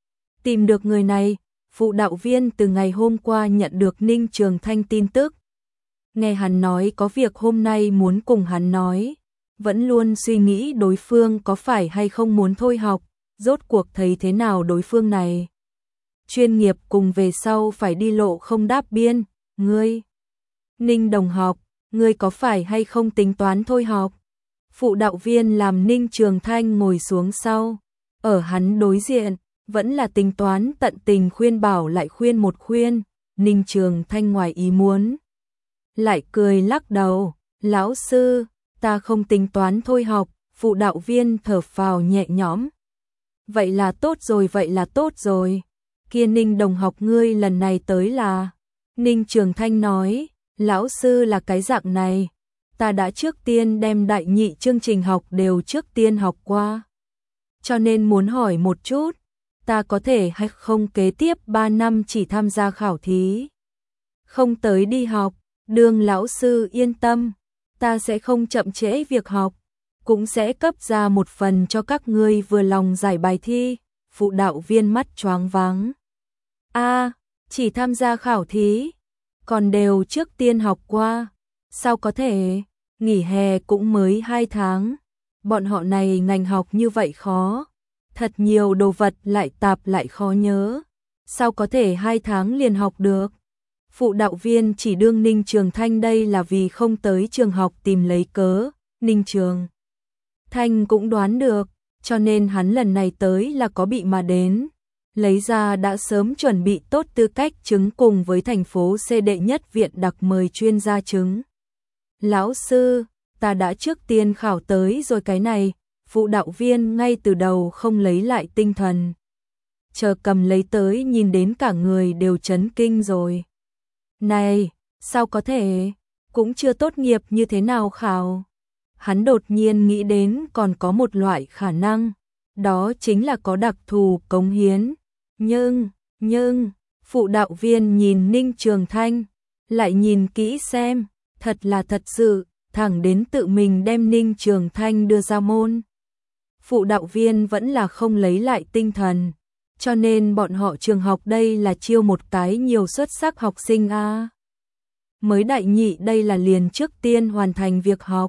S1: Tìm được người này, phụ đạo viên từ ngày hôm qua nhận được Ninh Trường Thanh tin tức. Nghe hắn nói có việc hôm nay muốn cùng hắn nói, vẫn luôn suy nghĩ đối phương có phải hay không muốn thôi học, rốt cuộc thấy thế nào đối phương này. Chuyên nghiệp cùng về sau phải đi lộ không đáp biên, ngươi. Ninh đồng học, ngươi có phải hay không tính toán thôi học? Phụ đạo viên làm Ninh Trường Thanh ngồi xuống sau, ở hắn đối diện, vẫn là tính toán tận tình khuyên bảo lại khuyên một khuyên. Ninh Trường Thanh ngoài ý muốn, lại cười lắc đầu, lão sư, ta không tính toán thôi học. Phụ đạo viên thở phào nhẹ nhõm. Vậy là tốt rồi, vậy là tốt rồi. Kia Ninh đồng học ngươi lần này tới là... Ninh Trường Thanh nói, lão sư là cái dạng này, ta đã trước tiên đem đại nhị chương trình học đều trước tiên học qua. Cho nên muốn hỏi một chút, ta có thể hay không kế tiếp ba năm chỉ tham gia khảo thí, không tới đi học. Đường lão sư yên tâm, ta sẽ không chậm trễ việc học, cũng sẽ cấp ra một phần cho các ngươi vừa lòng giải bài thi. Phụ đạo viên mắt choáng váng. A, à, chỉ tham gia khảo thí, còn đều trước tiên học qua, sao có thể? Nghỉ hè cũng mới hai tháng. Bọn họ này ngành học như vậy khó. Thật nhiều đồ vật lại tạp lại khó nhớ. Sao có thể hai tháng liền học được? Phụ đạo viên chỉ đương Ninh Trường Thanh đây là vì không tới trường học tìm lấy cớ. Ninh Trường Thanh cũng đoán được, cho nên hắn lần này tới là có bị mà đến. Lấy ra đã sớm chuẩn bị tốt tư cách chứng cùng với thành phố C đệ nhất viện đặc mời chuyên gia chứng. Lão sư, ta đã trước tiên khảo tới rồi cái này, phụ đạo viên ngay từ đầu không lấy lại tinh thần. Chờ cầm lấy tới nhìn đến cả người đều chấn kinh rồi. Này, sao có thể, cũng chưa tốt nghiệp như thế nào khảo. Hắn đột nhiên nghĩ đến còn có một loại khả năng, đó chính là có đặc thù cống hiến. Nhưng, nhưng, phụ đạo viên nhìn Ninh Trường Thanh, lại nhìn kỹ xem, thật là thật sự, thẳng đến tự mình đem Ninh Trường Thanh đưa ra môn. Phụ đạo viên vẫn là không lấy lại tinh thần, cho nên bọn họ trường học đây là chiêu một cái nhiều xuất sắc học sinh a. À. Mới đại nhị đây là liền trước tiên hoàn thành việc học.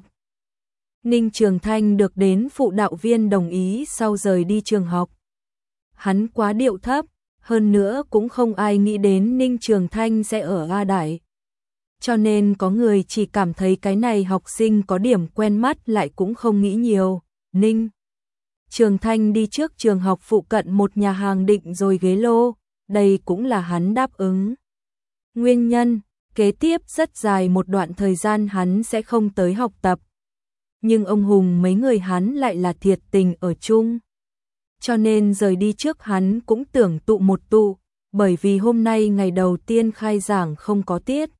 S1: Ninh Trường Thanh được đến phụ đạo viên đồng ý sau rời đi trường học. Hắn quá điệu thấp, hơn nữa cũng không ai nghĩ đến Ninh Trường Thanh sẽ ở A Đại. Cho nên có người chỉ cảm thấy cái này học sinh có điểm quen mắt lại cũng không nghĩ nhiều. Ninh Trường Thanh đi trước trường học phụ cận một nhà hàng định rồi ghế lô, đây cũng là hắn đáp ứng. Nguyên nhân, kế tiếp rất dài một đoạn thời gian hắn sẽ không tới học tập. Nhưng ông Hùng mấy người hắn lại là thiệt tình ở chung. Cho nên rời đi trước hắn cũng tưởng tụ một tụ, bởi vì hôm nay ngày đầu tiên khai giảng không có tiết.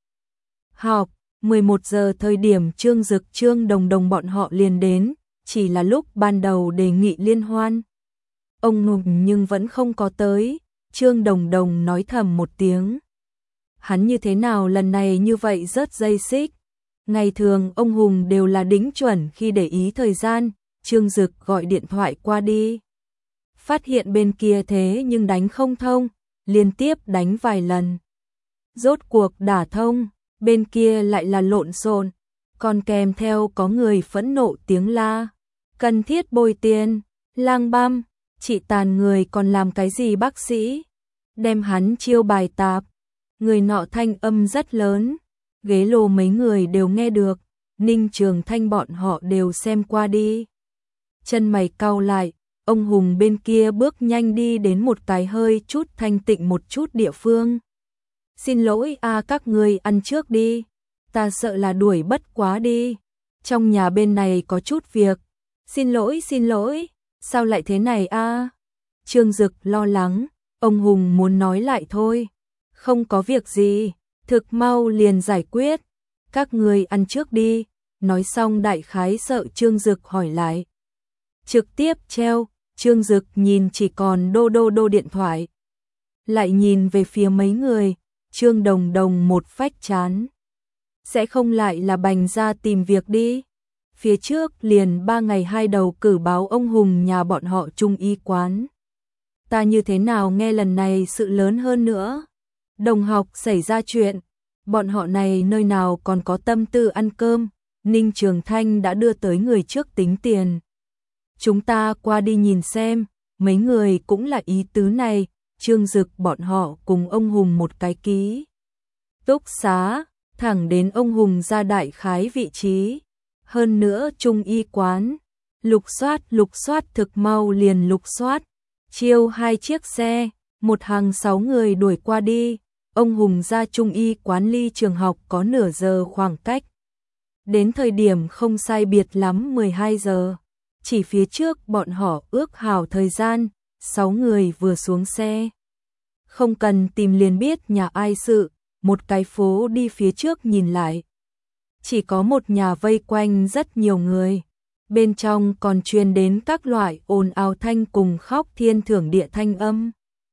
S1: Học, mười một giờ thời điểm Trương Dực Trương Đồng Đồng bọn họ liền đến, chỉ là lúc ban đầu đề nghị liên hoan. Ông Hùng nhưng vẫn không có tới, Trương Đồng Đồng nói thầm một tiếng. Hắn như thế nào lần này như vậy rớt dây xích. Ngày thường ông Hùng đều là đính chuẩn khi để ý thời gian, Trương Dực gọi điện thoại qua đi. Phát hiện bên kia thế nhưng đánh không thông, liên tiếp đánh vài lần. Rốt cuộc đả thông, bên kia lại là lộn xộn, còn kèm theo có người phẫn nộ tiếng la. Cần thiết bồi tiền, lang băm, chị tàn người còn làm cái gì bác sĩ? Đem hắn chiêu bài tạp, người nọ thanh âm rất lớn. Ghế lô mấy người đều nghe được, Ninh Trường Thanh bọn họ đều xem qua đi. Chân mày cau lại, ông Hùng bên kia bước nhanh đi đến một cái hơi chút thanh tịnh một chút địa phương. Xin lỗi a à, các người ăn trước đi, ta sợ là đuổi bất quá đi. Trong nhà bên này có chút việc, xin lỗi xin lỗi, sao lại thế này a? À? Trương Dực lo lắng, ông Hùng muốn nói lại thôi, không có việc gì. Thực mau liền giải quyết, các người ăn trước đi, nói xong đại khái sợ Trương Dực hỏi lại. Trực tiếp treo, Trương Dực nhìn chỉ còn đô đô đô điện thoại. Lại nhìn về phía mấy người, Trương Đồng Đồng một phách chán. Sẽ không lại là bành ra tìm việc đi. Phía trước liền ba ngày hai đầu cử báo ông Hùng nhà bọn họ trung y quán. Ta như thế nào nghe lần này sự lớn hơn nữa. Đồng học xảy ra chuyện, bọn họ này nơi nào còn có tâm tư ăn cơm, Ninh Trường Thanh đã đưa tới người trước tính tiền. Chúng ta qua đi nhìn xem, mấy người cũng là ý tứ này, Trương Dực bọn họ cùng ông Hùng một cái ký. Túc xá, thẳng đến ông Hùng ra đại khái vị trí. Hơn nữa trung y quán, lục soát lục soát thực mau liền lục soát, chiêu hai chiếc xe, một hàng sáu người đuổi qua đi. Ông Hùng ra trung y quán ly trường học có nửa giờ khoảng cách. Đến thời điểm không sai biệt lắm mười hai giờ. Chỉ phía trước bọn họ ước hảo thời gian, sáu người vừa xuống xe. Không cần tìm liền biết nhà ai sự, một cái phố đi phía trước nhìn lại. Chỉ có một nhà vây quanh rất nhiều người. Bên trong còn truyền đến các loại ồn ào thanh cùng khóc thiên thưởng địa thanh âm.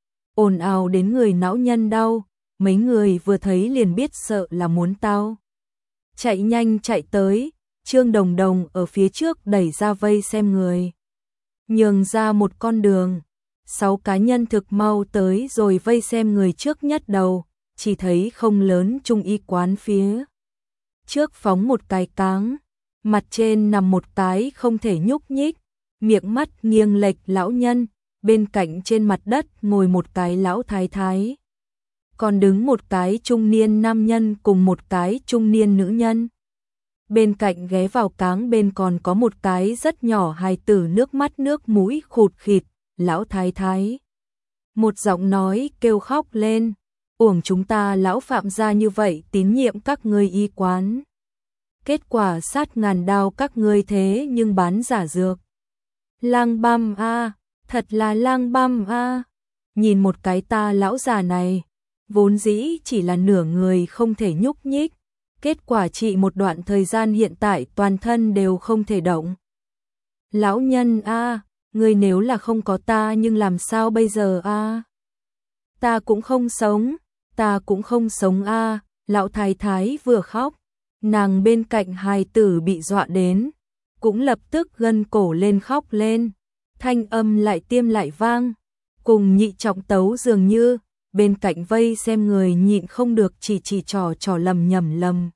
S1: Ồn ào đến người não nhân đau. Mấy người vừa thấy liền biết sợ là muốn tao. Chạy nhanh chạy tới, Trương Đồng Đồng ở phía trước đẩy ra vây xem người. Nhường ra một con đường, sáu cá nhân thực mau tới rồi vây xem người trước nhất đầu, chỉ thấy không lớn trung y quán phía. Trước phóng một cái cáng, mặt trên nằm một cái không thể nhúc nhích, miệng mắt nghiêng lệch lão nhân, bên cạnh trên mặt đất ngồi một cái lão thái thái. Còn đứng một cái trung niên nam nhân cùng một cái trung niên nữ nhân. Bên cạnh ghé vào cáng bên còn có một cái rất nhỏ hài tử nước mắt nước mũi khụt khịt, lão thái thái. Một giọng nói kêu khóc lên, uổng chúng ta lão Phạm gia như vậy tín nhiệm các ngươi y quán. Kết quả sát ngàn đao các ngươi thế nhưng bán giả dược. Lang băm a, thật là lang băm a. Nhìn một cái ta lão già này, vốn dĩ chỉ là nửa người không thể nhúc nhích, kết quả trị một đoạn thời gian hiện tại toàn thân đều không thể động. Lão nhân a, ngươi nếu là không có ta nhưng làm sao bây giờ a? Ta cũng không sống, ta cũng không sống a, lão thái thái vừa khóc, nàng bên cạnh hài tử bị dọa đến, cũng lập tức gân cổ lên khóc lên, thanh âm lại tiêm lại vang, cùng nhị trọng tấu dường như, bên cạnh vây xem người nhịn không được chỉ chỉ trò trò lầm nhầm lầm.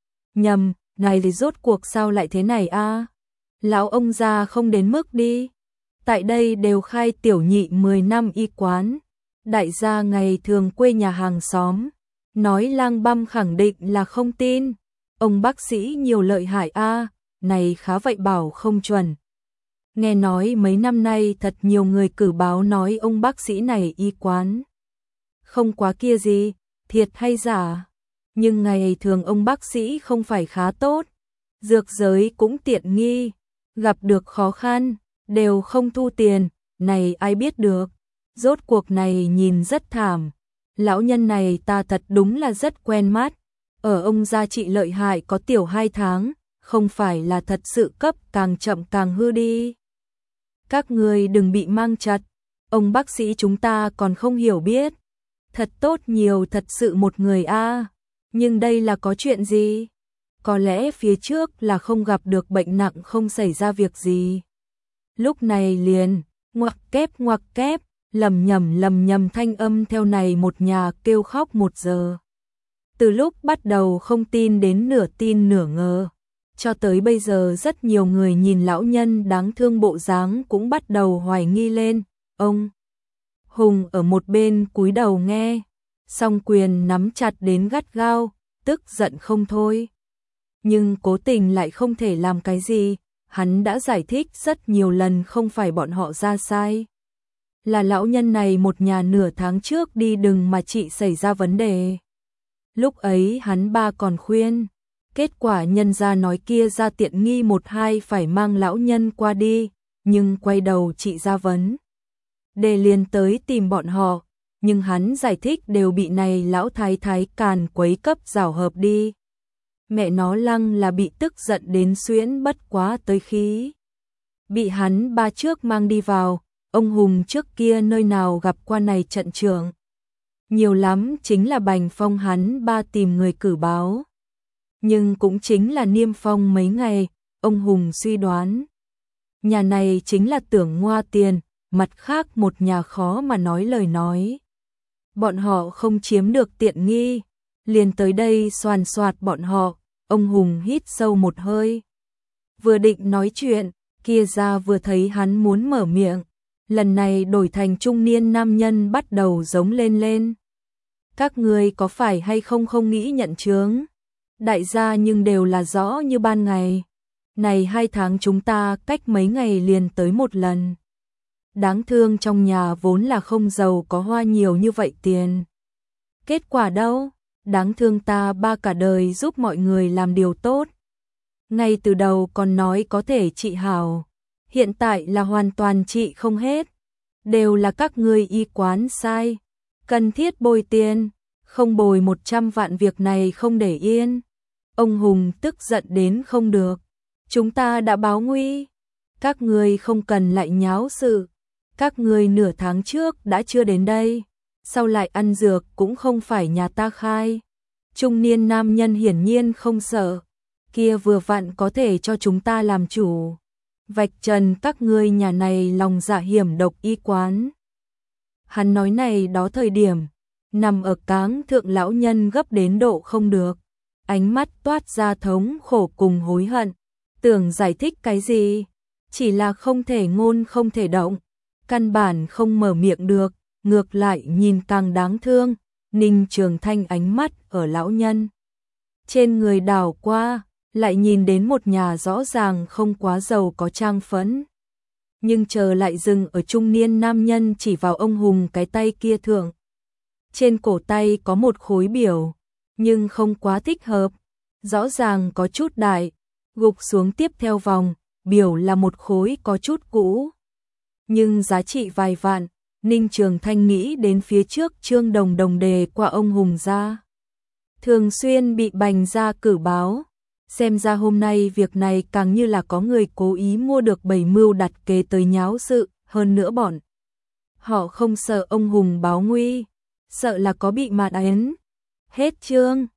S1: Nhầm, này thì rốt cuộc sao lại thế này a? Lão ông già không đến mức đi. Tại đây đều khai tiểu nhị mười năm y quán. Đại gia ngày thường quê nhà hàng xóm. Nói lang băm khẳng định là không tin. Ông bác sĩ nhiều lợi hại a, này khá vậy bảo không chuẩn. Nghe nói mấy năm nay thật nhiều người cử báo nói ông bác sĩ này y quán. Không quá kia gì, thiệt hay giả. Nhưng ngày thường ông bác sĩ không phải khá tốt. Dược giới cũng tiện nghi. Gặp được khó khăn, đều không thu tiền. Này ai biết được. Rốt cuộc này nhìn rất thảm. Lão nhân này ta thật đúng là rất quen mắt. Ở ông gia trị lợi hại có tiểu hai tháng. Không phải là thật sự cấp càng chậm càng hư đi. Các người đừng bị mang chặt. Ông bác sĩ chúng ta còn không hiểu biết. Thật tốt nhiều thật sự một người a. Nhưng đây là có chuyện gì? Có lẽ phía trước là không gặp được bệnh nặng không xảy ra việc gì. Lúc này liền, ngoặc kép ngoặc kép, lầm nhầm lầm nhầm thanh âm theo này một nhà kêu khóc một giờ. Từ lúc bắt đầu không tin đến nửa tin nửa ngờ. Cho tới bây giờ rất nhiều người nhìn lão nhân đáng thương bộ dáng cũng bắt đầu hoài nghi lên. Ông Hùng ở một bên cúi đầu nghe, song quyền nắm chặt đến gắt gao, tức giận không thôi. Nhưng cố tình lại không thể làm cái gì, hắn đã giải thích rất nhiều lần không phải bọn họ ra sai. Là lão nhân này một nhà nửa tháng trước đi đừng mà chị xảy ra vấn đề. Lúc ấy hắn ba còn khuyên, kết quả nhân ra nói kia ra tiện nghi một hai phải mang lão nhân qua đi, nhưng quay đầu chị ra vấn đề liền tới tìm bọn họ, nhưng hắn giải thích đều bị này lão thái thái càn quấy cấp rào hợp đi. Mẹ nó lăng là bị tức giận đến xuyễn bất quá tới khí. Bị hắn ba trước mang đi vào, ông Hùng trước kia nơi nào gặp qua này trận trưởng. Nhiều lắm chính là bành phong hắn ba tìm người cử báo. Nhưng cũng chính là niêm phong mấy ngày, ông Hùng suy đoán. Nhà này chính là tưởng ngoa tiền, mặt khác một nhà khó mà nói lời nói. Bọn họ không chiếm được tiện nghi, liền tới đây soàn soạt bọn họ, ông Hùng hít sâu một hơi. Vừa định nói chuyện, kia ra vừa thấy hắn muốn mở miệng, lần này đổi thành trung niên nam nhân bắt đầu giống lên lên. Các người có phải hay không không nghĩ nhận chướng? Đại gia nhưng đều là rõ như ban ngày. Này hai tháng chúng ta cách mấy ngày liền tới một lần. Đáng thương trong nhà vốn là không giàu có hoa nhiều như vậy tiền. Kết quả đâu? Đáng thương ta ba cả đời giúp mọi người làm điều tốt. Ngay từ đầu còn nói có thể trị hảo. Hiện tại là hoàn toàn trị không hết. Đều là các người y quán sai. Cần thiết bồi tiền. Không bồi một trăm vạn việc này không để yên. Ông Hùng tức giận đến không được. Chúng ta đã báo nguy. Các người không cần lại nháo sự. Các người nửa tháng trước đã chưa đến đây. Sau lại ăn dược cũng không phải nhà ta khai. Trung niên nam nhân hiển nhiên không sợ. Kia vừa vặn có thể cho chúng ta làm chủ. Vạch trần các ngươi nhà này lòng dạ hiểm độc y quán. Hắn nói này đó thời điểm. Nằm ở cáng thượng lão nhân gấp đến độ không được. Ánh mắt toát ra thống khổ cùng hối hận. Tưởng giải thích cái gì, chỉ là không thể ngôn không thể động, căn bản không mở miệng được, ngược lại nhìn càng đáng thương. Ninh Trường Thanh ánh mắt ở lão nhân trên người đảo qua, lại nhìn đến một nhà rõ ràng không quá giàu có trang phẫn. Nhưng chờ lại dừng ở trung niên nam nhân chỉ vào ông Hùng cái tay kia thượng. Trên cổ tay có một khối biểu, nhưng không quá thích hợp, rõ ràng có chút đại, gục xuống tiếp theo vòng, biểu là một khối có chút cũ. Nhưng giá trị vài vạn, Ninh Trường Thanh nghĩ đến phía trước Trương Đồng Đồng đề qua ông Hùng ra. Thường xuyên bị bành ra cử báo, xem ra hôm nay việc này càng như là có người cố ý mua được bầy mưu đặt kế tới nháo sự, hơn nữa bọn. Họ không sợ ông Hùng báo nguy, sợ là có bị mà đánh. Hết chương.